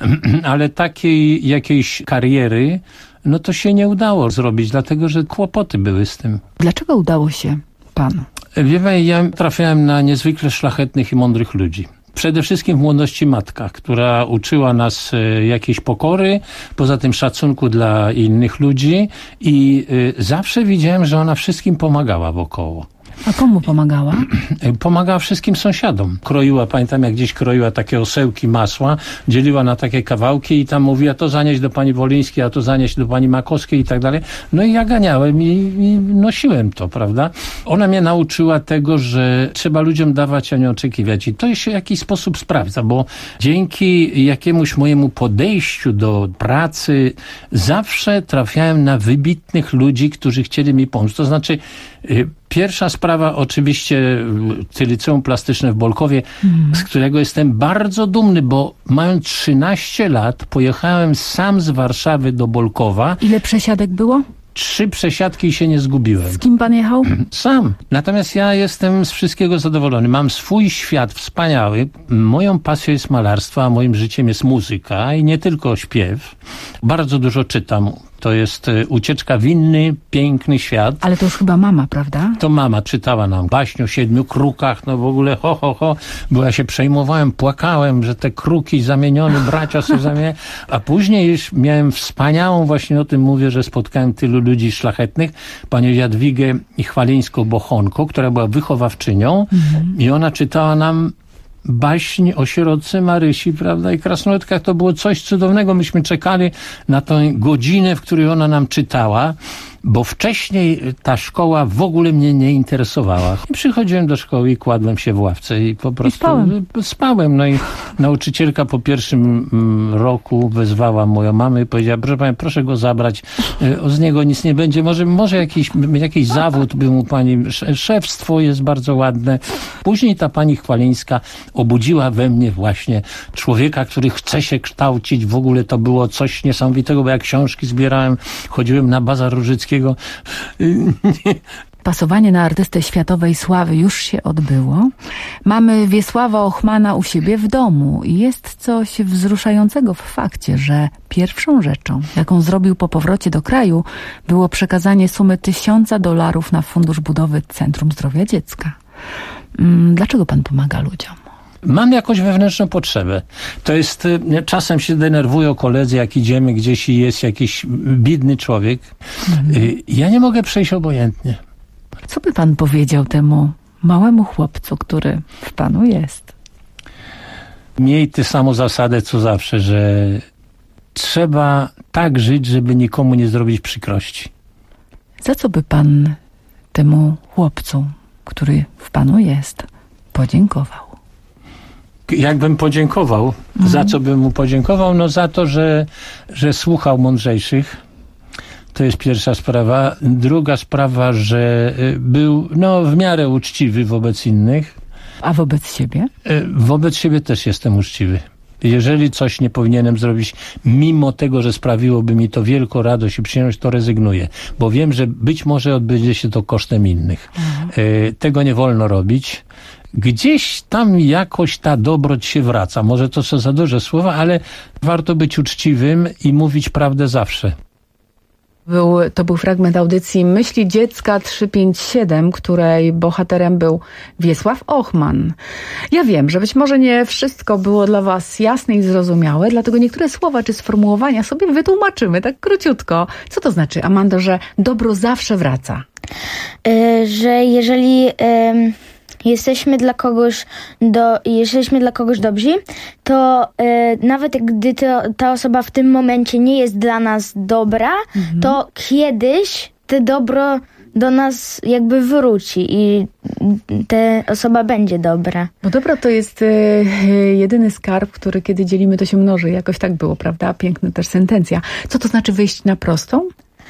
ale takiej jakiejś kariery, no to się nie udało zrobić, dlatego że kłopoty były z tym. Dlaczego udało się panu? Wie pani, ja trafiałem na niezwykle szlachetnych i mądrych ludzi. Przede wszystkim w młodości matka, która uczyła nas jakiejś pokory, poza tym szacunku dla innych ludzi i zawsze widziałem, że ona wszystkim pomagała wokoło. A komu pomagała? Pomagała wszystkim sąsiadom. Kroiła, pamiętam jak gdzieś kroiła takie osełki masła, dzieliła na takie kawałki i tam mówiła, to zanieść do pani Wolińskiej, a to zanieść do pani Makowskiej i tak dalej. No i ja ganiałem i nosiłem to, prawda? Ona mnie nauczyła tego, że trzeba ludziom dawać, a nie oczekiwać. I to się w jakiś sposób sprawdza, bo dzięki jakiemuś mojemu podejściu do pracy zawsze trafiałem na wybitnych ludzi, którzy chcieli mi pomóc. To znaczy, pierwsza sprawa oczywiście Liceum Plastyczne w Bolkowie, z którego jestem bardzo dumny, bo mając 13 lat pojechałem sam z Warszawy do Bolkowa. Ile przesiadek było? 3 przesiadki i się nie zgubiłem. Z kim pan jechał? Sam. Natomiast ja jestem z wszystkiego zadowolony. Mam swój świat wspaniały. Moją pasją jest malarstwo, a moim życiem jest muzyka i nie tylko śpiew. Bardzo dużo czytam. To jest Ucieczka w inny, piękny świat. Ale to już chyba mama, prawda? To mama czytała nam baśń o 7 krukach, no w ogóle bo ja się przejmowałem, płakałem, że te kruki zamienione, bracia sobie zamienione. A później już miałem wspaniałą, właśnie o tym mówię, że spotkałem tylu ludzi szlachetnych, panią Jadwigę Chwalińską-Bochonko, która była wychowawczynią i ona czytała nam baśń o sierotce Marysi, prawda, i krasnoludkach. To było coś cudownego. Myśmy czekali na tę godzinę, w której ona nam czytała, bo wcześniej ta szkoła w ogóle mnie nie interesowała. Przychodziłem do szkoły i kładłem się w ławce i po prostu spałem. No i nauczycielka po pierwszym roku wezwała moją mamę i powiedziała, proszę pani, proszę go zabrać, z niego nic nie będzie, może jakiś zawód by mu pani, szefstwo jest bardzo ładne. Później ta pani Chwalińska obudziła we mnie właśnie człowieka, który chce się kształcić. W ogóle to było coś niesamowitego, bo jak książki zbierałem, chodziłem na Bazar Różyckiego. Pasowanie na artystę światowej sławy już się odbyło. Mamy Wiesława Ochmana u siebie w domu i jest coś wzruszającego w fakcie, że pierwszą rzeczą, jaką zrobił po powrocie do kraju, było przekazanie sumy $1000 na fundusz budowy Centrum Zdrowia Dziecka. Dlaczego pan pomaga ludziom? Mam jakąś wewnętrzną potrzebę. To jest, czasem się denerwują koledzy, jak idziemy gdzieś i jest jakiś biedny człowiek. Ja nie mogę przejść obojętnie. Co by pan powiedział temu małemu chłopcu, który w panu jest? Miej tę samą zasadę, co zawsze, że trzeba tak żyć, żeby nikomu nie zrobić przykrości. Za co by pan temu chłopcu, który w panu jest, podziękował? Jakbym podziękował, za co bym mu podziękował? No za to, że słuchał mądrzejszych. To jest pierwsza sprawa. Druga sprawa, że był w miarę uczciwy wobec innych. A wobec siebie? Wobec siebie też jestem uczciwy. Jeżeli coś nie powinienem zrobić, mimo tego, że sprawiłoby mi to wielką radość i przyjemność, to rezygnuję. Bo wiem, że być może odbędzie się to kosztem innych. Tego nie wolno robić. Gdzieś tam jakoś ta dobroć się wraca. Może to są za duże słowa, ale warto być uczciwym i mówić prawdę zawsze. To był fragment audycji Myśli Dziecka 357, której bohaterem był Wiesław Ochman. Ja wiem, że być może nie wszystko było dla was jasne i zrozumiałe, dlatego niektóre słowa czy sformułowania sobie wytłumaczymy tak króciutko. Co to znaczy, Amando, że dobro zawsze wraca? Że jeżeli jesteśmy dla kogoś dobrzy, to nawet gdy ta osoba w tym momencie nie jest dla nas dobra, to kiedyś to dobro do nas jakby wróci i ta osoba będzie dobra. Bo dobro to jest jedyny skarb, który kiedy dzielimy, to się mnoży. Jakoś tak było, prawda? Piękna też sentencja. Co to znaczy wyjść na prostą?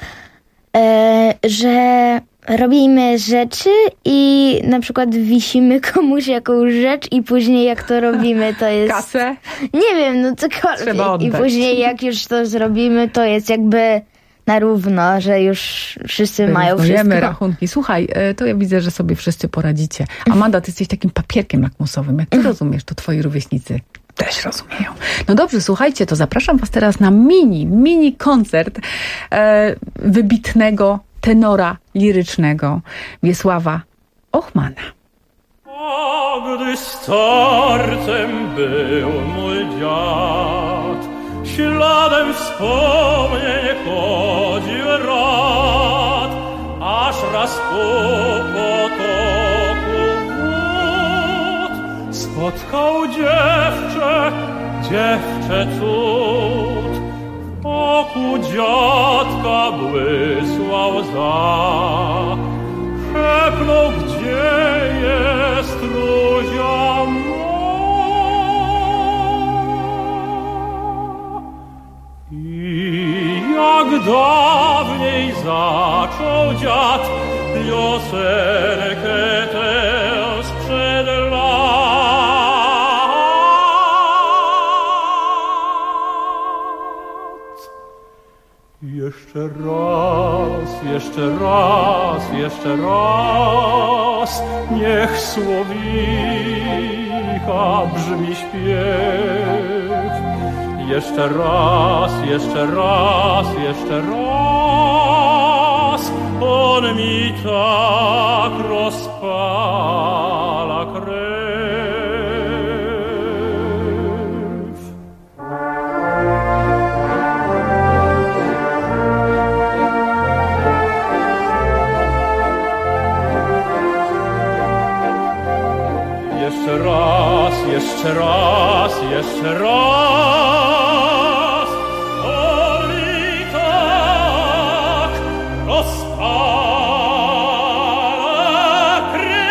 Że robimy rzeczy i na przykład wisimy komuś jakąś rzecz i później jak to robimy, to jest... Kasę? Nie wiem, cokolwiek. Trzeba oddać. I później jak już to zrobimy, to jest jakby na równo, że już wszyscy mają wszystko. Wiemy rachunki. Słuchaj, to ja widzę, że sobie wszyscy poradzicie. Amanda, ty jesteś takim papierkiem lakmusowym. Jak ty rozumiesz, to twoi rówieśnicy też rozumieją. No dobrze, słuchajcie, to zapraszam was teraz na mini koncert wybitnego tenora lirycznego Wiesława Ochmana. A gdy starcem był mój dziad, śladem wspomnień chodził rad, aż raz po potoku wód spotkał dziewczę cud. W oku dziadka błysła łza, szepnął, gdzie jest Ruzia ma. I jak dawniej zaczął dziad piosenkę tę sprzed lat. Jeszcze raz, niech słowika brzmi śpiew. Jeszcze raz, on mi tak rozpala krew. Jeszcze raz, on mi tak rozpala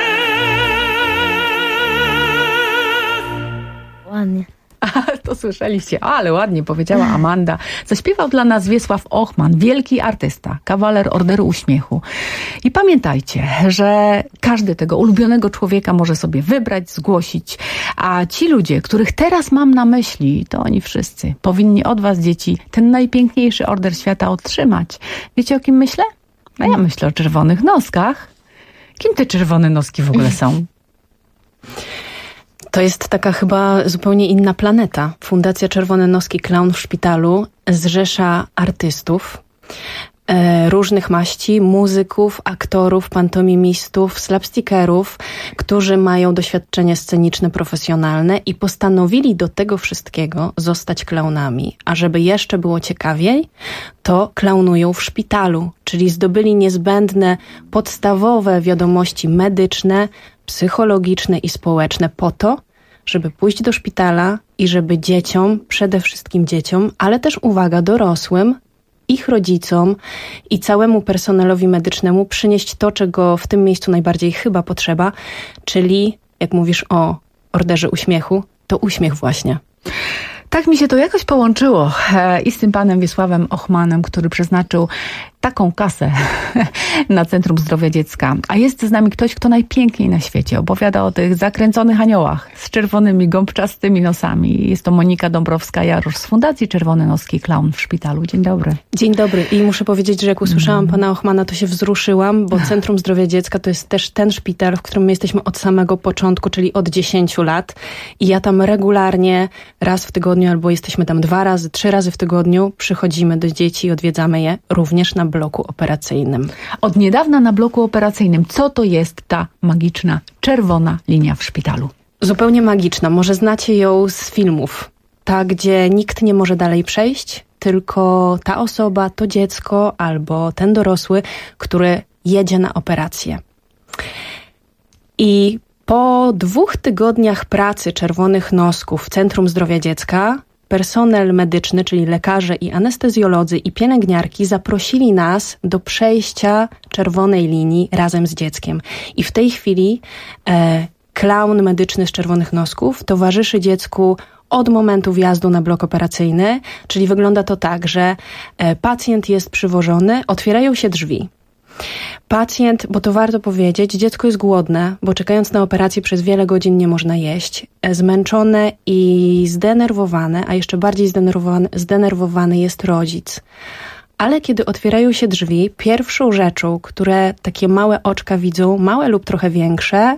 krew. Ładnie. To słyszeliście, ale ładnie powiedziała Amanda. Zaśpiewał dla nas Wiesław Ochman, wielki artysta, kawaler Orderu Uśmiechu. I pamiętajcie, że każdy tego ulubionego człowieka może sobie wybrać, zgłosić, a ci ludzie, których teraz mam na myśli, to oni wszyscy powinni od was, dzieci, ten najpiękniejszy order świata otrzymać. Wiecie, o kim myślę? A ja myślę o czerwonych noskach. Kim te czerwone noski w ogóle są? To jest taka chyba zupełnie inna planeta. Fundacja Czerwone Noski Klaun w Szpitalu zrzesza artystów różnych maści, muzyków, aktorów, pantomimistów, slapstickerów, którzy mają doświadczenie sceniczne, profesjonalne i postanowili do tego wszystkiego zostać klaunami. A żeby jeszcze było ciekawiej, to klaunują w szpitalu, czyli zdobyli niezbędne, podstawowe wiadomości medyczne, psychologiczne i społeczne po to, żeby pójść do szpitala i żeby dzieciom, przede wszystkim dzieciom, ale też uwaga, dorosłym, ich rodzicom i całemu personelowi medycznemu przynieść to, czego w tym miejscu najbardziej chyba potrzeba, czyli, jak mówisz o Orderze Uśmiechu, to uśmiech właśnie. Tak mi się to jakoś połączyło i z tym panem Wiesławem Ochmanem, który przeznaczył taką kasę na Centrum Zdrowia Dziecka. A jest z nami ktoś, kto najpiękniej na świecie opowiada o tych zakręconych aniołach z czerwonymi, gąbczastymi nosami. Jest to Monika Dąbrowska-Jarosz z Fundacji Czerwone Noski Klaun w Szpitalu. Dzień dobry. Dzień dobry. I muszę powiedzieć, że jak usłyszałam pana Ochmana, to się wzruszyłam, bo Centrum Zdrowia Dziecka to jest też ten szpital, w którym my jesteśmy od samego początku, czyli od 10 lat. I ja tam regularnie, raz w tygodniu, albo jesteśmy tam 2 razy, 3 razy w tygodniu, przychodzimy do dzieci i odwiedzamy je również na bloku operacyjnym. Od niedawna na bloku operacyjnym. Co to jest ta magiczna czerwona linia w szpitalu? Zupełnie magiczna. Może znacie ją z filmów. Ta, gdzie nikt nie może dalej przejść, tylko ta osoba, to dziecko albo ten dorosły, który jedzie na operację. I po 2 tygodniach pracy Czerwonych Nosków w Centrum Zdrowia Dziecka personel medyczny, czyli lekarze i anestezjolodzy i pielęgniarki zaprosili nas do przejścia czerwonej linii razem z dzieckiem. I w tej chwili klaun medyczny z Czerwonych Nosków towarzyszy dziecku od momentu wjazdu na blok operacyjny, czyli wygląda to tak, że pacjent jest przywożony, otwierają się drzwi. Pacjent, bo to warto powiedzieć, dziecko jest głodne, bo czekając na operację przez wiele godzin nie można jeść. Zmęczone i zdenerwowane, a jeszcze bardziej zdenerwowany jest rodzic. ale kiedy otwierają się drzwi, pierwszą rzeczą, które takie małe oczka widzą, małe lub trochę większe,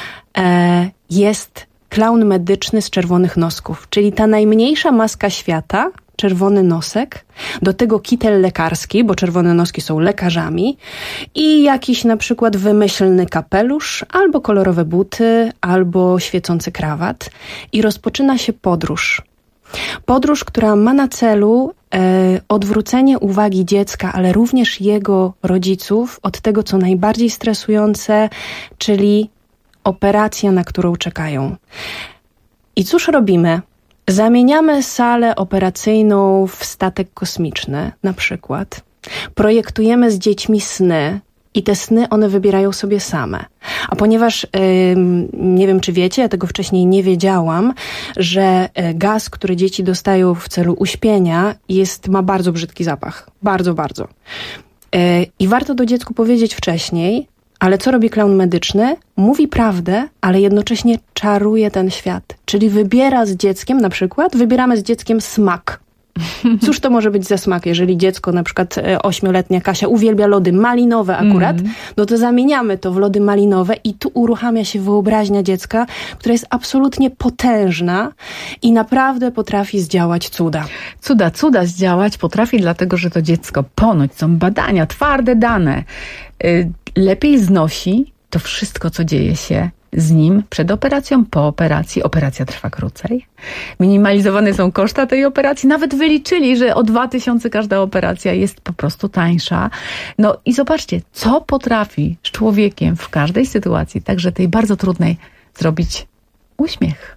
jest klaun medyczny z czerwonych nosków, czyli ta najmniejsza maska świata, czerwony nosek, do tego kitel lekarski, bo czerwone noski są lekarzami i jakiś na przykład wymyślny kapelusz, albo kolorowe buty, albo świecący krawat i rozpoczyna się podróż. Podróż, która ma na celu odwrócenie uwagi dziecka, ale również jego rodziców od tego, co najbardziej stresujące, czyli operacja, na którą czekają. I cóż robimy? Zamieniamy salę operacyjną w statek kosmiczny, na przykład. Projektujemy z dziećmi sny i te sny one wybierają sobie same. A ponieważ, nie wiem czy wiecie, ja tego wcześniej nie wiedziałam, że gaz, który dzieci dostają w celu uśpienia, ma bardzo brzydki zapach. Bardzo, bardzo. I warto to dziecku powiedzieć wcześniej, ale co robi klaun medyczny? Mówi prawdę, ale jednocześnie czaruje ten świat. Czyli wybieramy z dzieckiem smak. Cóż to może być za smak? Jeżeli dziecko, na przykład 8-letnia Kasia, uwielbia lody malinowe akurat, no to zamieniamy to w lody malinowe i tu uruchamia się wyobraźnia dziecka, która jest absolutnie potężna i naprawdę potrafi zdziałać cuda. Cuda zdziałać potrafi, dlatego że to dziecko, ponoć są badania, twarde dane, lepiej znosi to wszystko, co dzieje się z nim przed operacją, po operacji. Operacja trwa krócej. Minimalizowane są koszta tej operacji. Nawet wyliczyli, że o 2000 każda operacja jest po prostu tańsza. No i zobaczcie, co potrafi z człowiekiem w każdej sytuacji, także tej bardzo trudnej, zrobić uśmiech.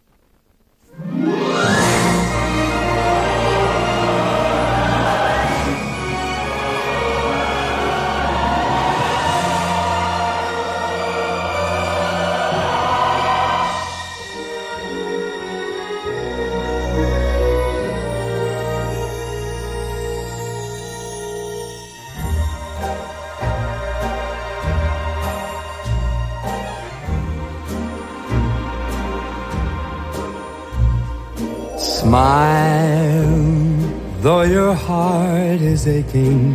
Smile, though your heart is aching.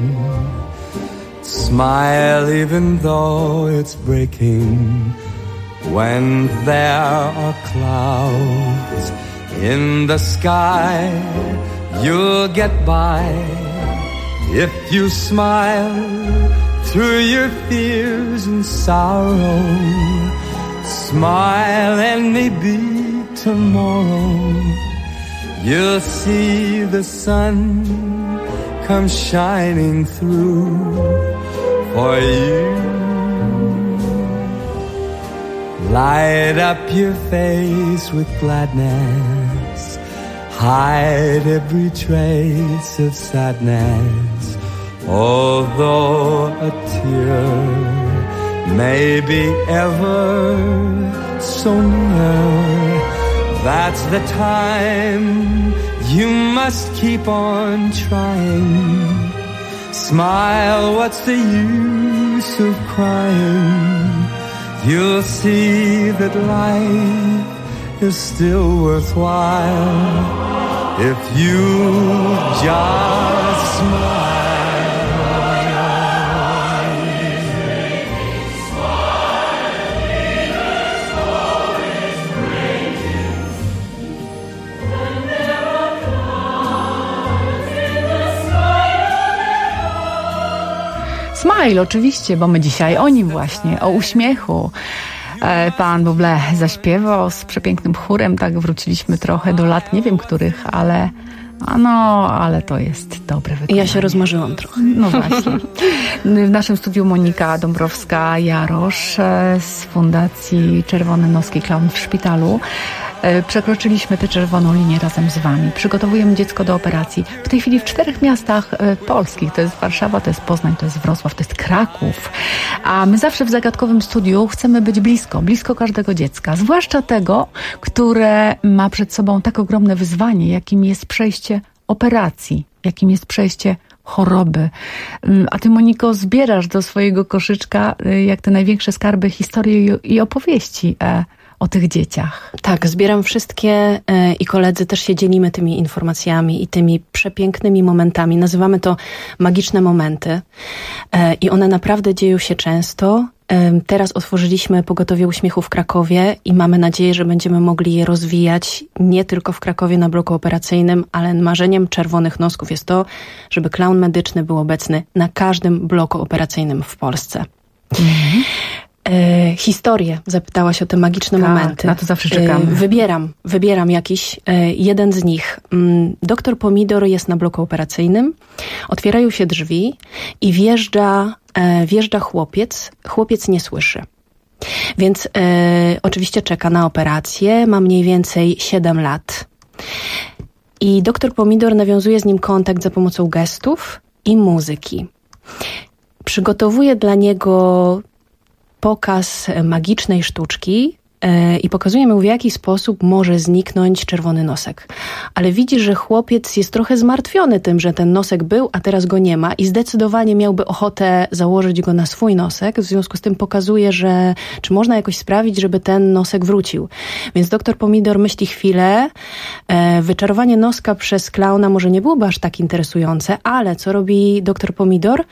Smile even though it's breaking. When there are clouds in the sky, you'll get by. If you smile through your fears and sorrow, smile and maybe tomorrow you'll see the sun come shining through for you. Light up your face with gladness, hide every trace of sadness. Although a tear may be ever so near, that's the time you must keep on trying. Smile, what's the use of crying? You'll see that life is still worthwhile if you just smile. Smile, oczywiście, bo my dzisiaj o nim właśnie, o uśmiechu. Pan Bublé zaśpiewał z przepięknym chórem, tak wróciliśmy trochę do lat, nie wiem których, ale to jest dobre wykonanie. Ja się rozmarzyłam trochę. No właśnie. W naszym studiu Monika Dąbrowska-Jarosz z Fundacji Czerwone Noski Klaun w Szpitalu. Przekroczyliśmy tę czerwoną linię razem z wami. Przygotowujemy dziecko do operacji. W tej chwili w 4 miastach polskich. To jest Warszawa, to jest Poznań, to jest Wrocław, to jest Kraków. A my zawsze w zagadkowym studiu chcemy być blisko każdego dziecka. Zwłaszcza tego, które ma przed sobą tak ogromne wyzwanie, jakim jest przejście operacji, jakim jest przejście choroby. A ty, Moniko, zbierasz do swojego koszyczka jak te największe skarby historii i opowieści o tych dzieciach. Tak, zbieram wszystkie i koledzy też się dzielimy tymi informacjami i tymi przepięknymi momentami. Nazywamy to magiczne momenty i one naprawdę dzieją się często. Teraz otworzyliśmy Pogotowie Uśmiechu w Krakowie i mamy nadzieję, że będziemy mogli je rozwijać nie tylko w Krakowie na bloku operacyjnym, ale marzeniem Czerwonych Nosków jest to, żeby klaun medyczny był obecny na każdym bloku operacyjnym w Polsce. Historię, zapytałaś o te magiczne momenty. Na to zawsze czekamy. Wybieram jakiś, jeden z nich. Doktor Pomidor jest na bloku operacyjnym, otwierają się drzwi i wjeżdża chłopiec. Chłopiec nie słyszy. Więc oczywiście czeka na operację, ma mniej więcej 7 lat. I doktor Pomidor nawiązuje z nim kontakt za pomocą gestów i muzyki. Przygotowuje dla niego pokaz magicznej sztuczki i pokazuje mu, w jaki sposób może zniknąć czerwony nosek. Ale widzi, że chłopiec jest trochę zmartwiony tym, że ten nosek był, a teraz go nie ma i zdecydowanie miałby ochotę założyć go na swój nosek. W związku z tym pokazuje, że czy można jakoś sprawić, żeby ten nosek wrócił. Więc doktor Pomidor myśli chwilę. Wyczarowanie noska przez klauna może nie byłoby aż tak interesujące, ale co robi doktor Pomidor?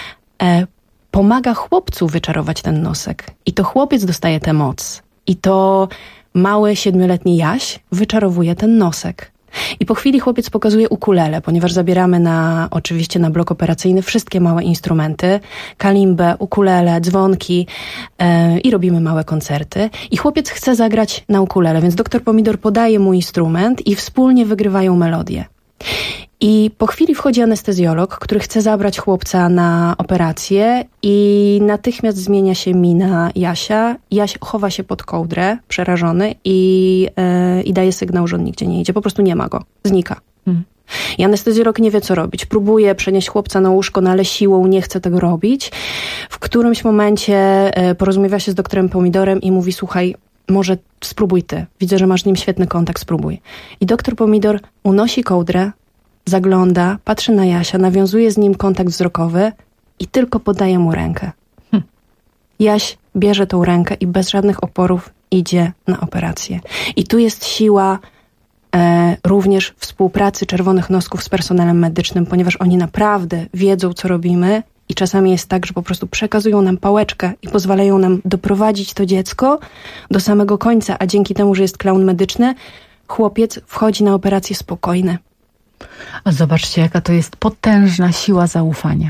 Pomaga chłopcu wyczarować ten nosek. I to chłopiec dostaje tę moc. I to mały 7-letni Jaś wyczarowuje ten nosek. I po chwili chłopiec pokazuje ukulele, ponieważ zabieramy oczywiście na blok operacyjny wszystkie małe instrumenty. Kalimbę, ukulele, dzwonki i robimy małe koncerty. I chłopiec chce zagrać na ukulele, więc doktor Pomidor podaje mu instrument i wspólnie wygrywają melodię. I po chwili wchodzi anestezjolog, który chce zabrać chłopca na operację i natychmiast zmienia się mina Jasia. Jaś chowa się pod kołdrę, przerażony i daje sygnał, że on nigdzie nie idzie. Po prostu nie ma go. Znika. I anestezjolog nie wie, co robić. Próbuje przenieść chłopca na łóżko, no ale siłą nie chce tego robić. W którymś momencie porozumiewa się z doktorem Pomidorem i mówi: słuchaj, może spróbuj ty. Widzę, że masz z nim świetny kontakt, spróbuj. I doktor Pomidor unosi kołdrę, zagląda, patrzy na Jasia, nawiązuje z nim kontakt wzrokowy i tylko podaje mu rękę. Jaś bierze tą rękę i bez żadnych oporów idzie na operację. I tu jest siła również współpracy Czerwonych Nosków z personelem medycznym, ponieważ oni naprawdę wiedzą, co robimy i czasami jest tak, że po prostu przekazują nam pałeczkę i pozwalają nam doprowadzić to dziecko do samego końca, a dzięki temu, że jest klaun medyczny, chłopiec wchodzi na operację spokojny. A zobaczcie, jaka to jest potężna siła zaufania.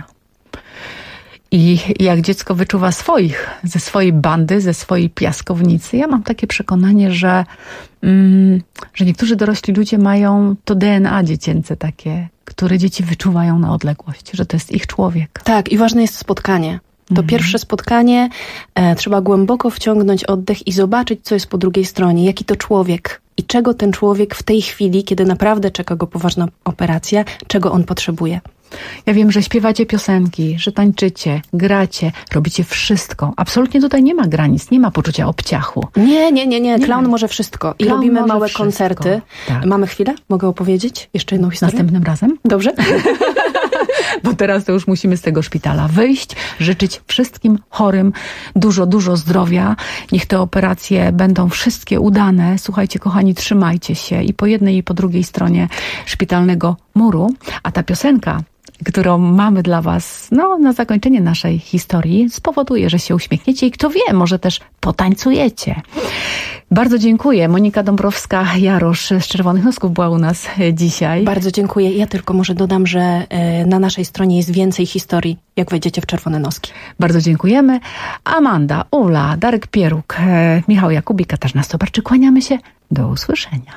I jak dziecko wyczuwa ze swojej bandy, ze swojej piaskownicy. Ja mam takie przekonanie, że niektórzy dorośli ludzie mają to DNA dziecięce takie, które dzieci wyczuwają na odległość, że to jest ich człowiek. Tak, i ważne jest spotkanie. To pierwsze spotkanie, trzeba głęboko wciągnąć oddech i zobaczyć, co jest po drugiej stronie, jaki to człowiek i czego ten człowiek w tej chwili, kiedy naprawdę czeka go poważna operacja, czego on potrzebuje. Ja wiem, że śpiewacie piosenki, że tańczycie, gracie, robicie wszystko. Absolutnie tutaj nie ma granic, nie ma poczucia obciachu. Nie. Klaun może wszystko. I robimy małe koncerty. Tak. Mamy chwilę? Mogę opowiedzieć jeszcze jedną historię? Następnym razem? Dobrze. Bo teraz to już musimy z tego szpitala wyjść, życzyć wszystkim chorym dużo zdrowia. Niech te operacje będą wszystkie udane. Słuchajcie, kochani, trzymajcie się i po jednej i po drugiej stronie szpitalnego muru. A ta piosenka, którą mamy dla was na zakończenie naszej historii, spowoduje, że się uśmiechniecie i kto wie, może też potańcujecie. Bardzo dziękuję. Monika Dąbrowska-Jarosz z Czerwonych Nosków była u nas dzisiaj. Bardzo dziękuję. Ja tylko może dodam, że na naszej stronie jest więcej historii, jak wejdziecie w Czerwone Noski. Bardzo dziękujemy. Amanda, Ula, Darek Pieruk, Michał Jakubik, Katarzyna Stoparczyk. Kłaniamy się. Do usłyszenia.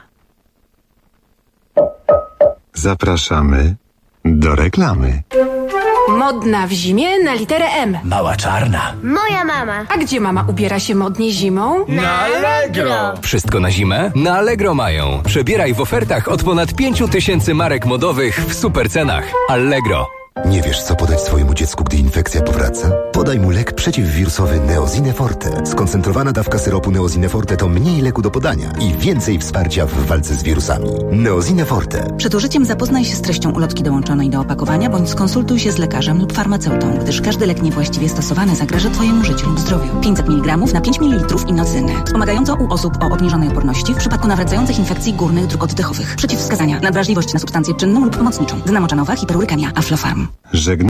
Zapraszamy do reklamy. Modna w zimie na literę M. Mała czarna. Moja mama. A gdzie mama ubiera się modnie zimą? Na Allegro. Wszystko na zimę? Na Allegro mają. Przebieraj w ofertach od ponad 5000 marek modowych w super cenach. Allegro. Nie wiesz, co podać swojemu dziecku, gdy infekcja powraca? Podaj mu lek przeciwwirusowy Neosine Forte. Skoncentrowana dawka syropu Neosine Forte to mniej leku do podania i więcej wsparcia w walce z wirusami. Neosine Forte. Przed użyciem zapoznaj się z treścią ulotki dołączonej do opakowania, bądź skonsultuj się z lekarzem lub farmaceutą, gdyż każdy lek niewłaściwie stosowany zagraża Twojemu życiu lub zdrowiu. 500 mg na 5 ml inocyny. Wspomagająco u osób o obniżonej odporności w przypadku nawracających infekcji górnych dróg oddechowych. Przeciwwskazania: nadwrażliwość na substancję czynną lub pomocniczą. Znamoczanowa, hiperurykemia, Aflofarm. Żegnamy.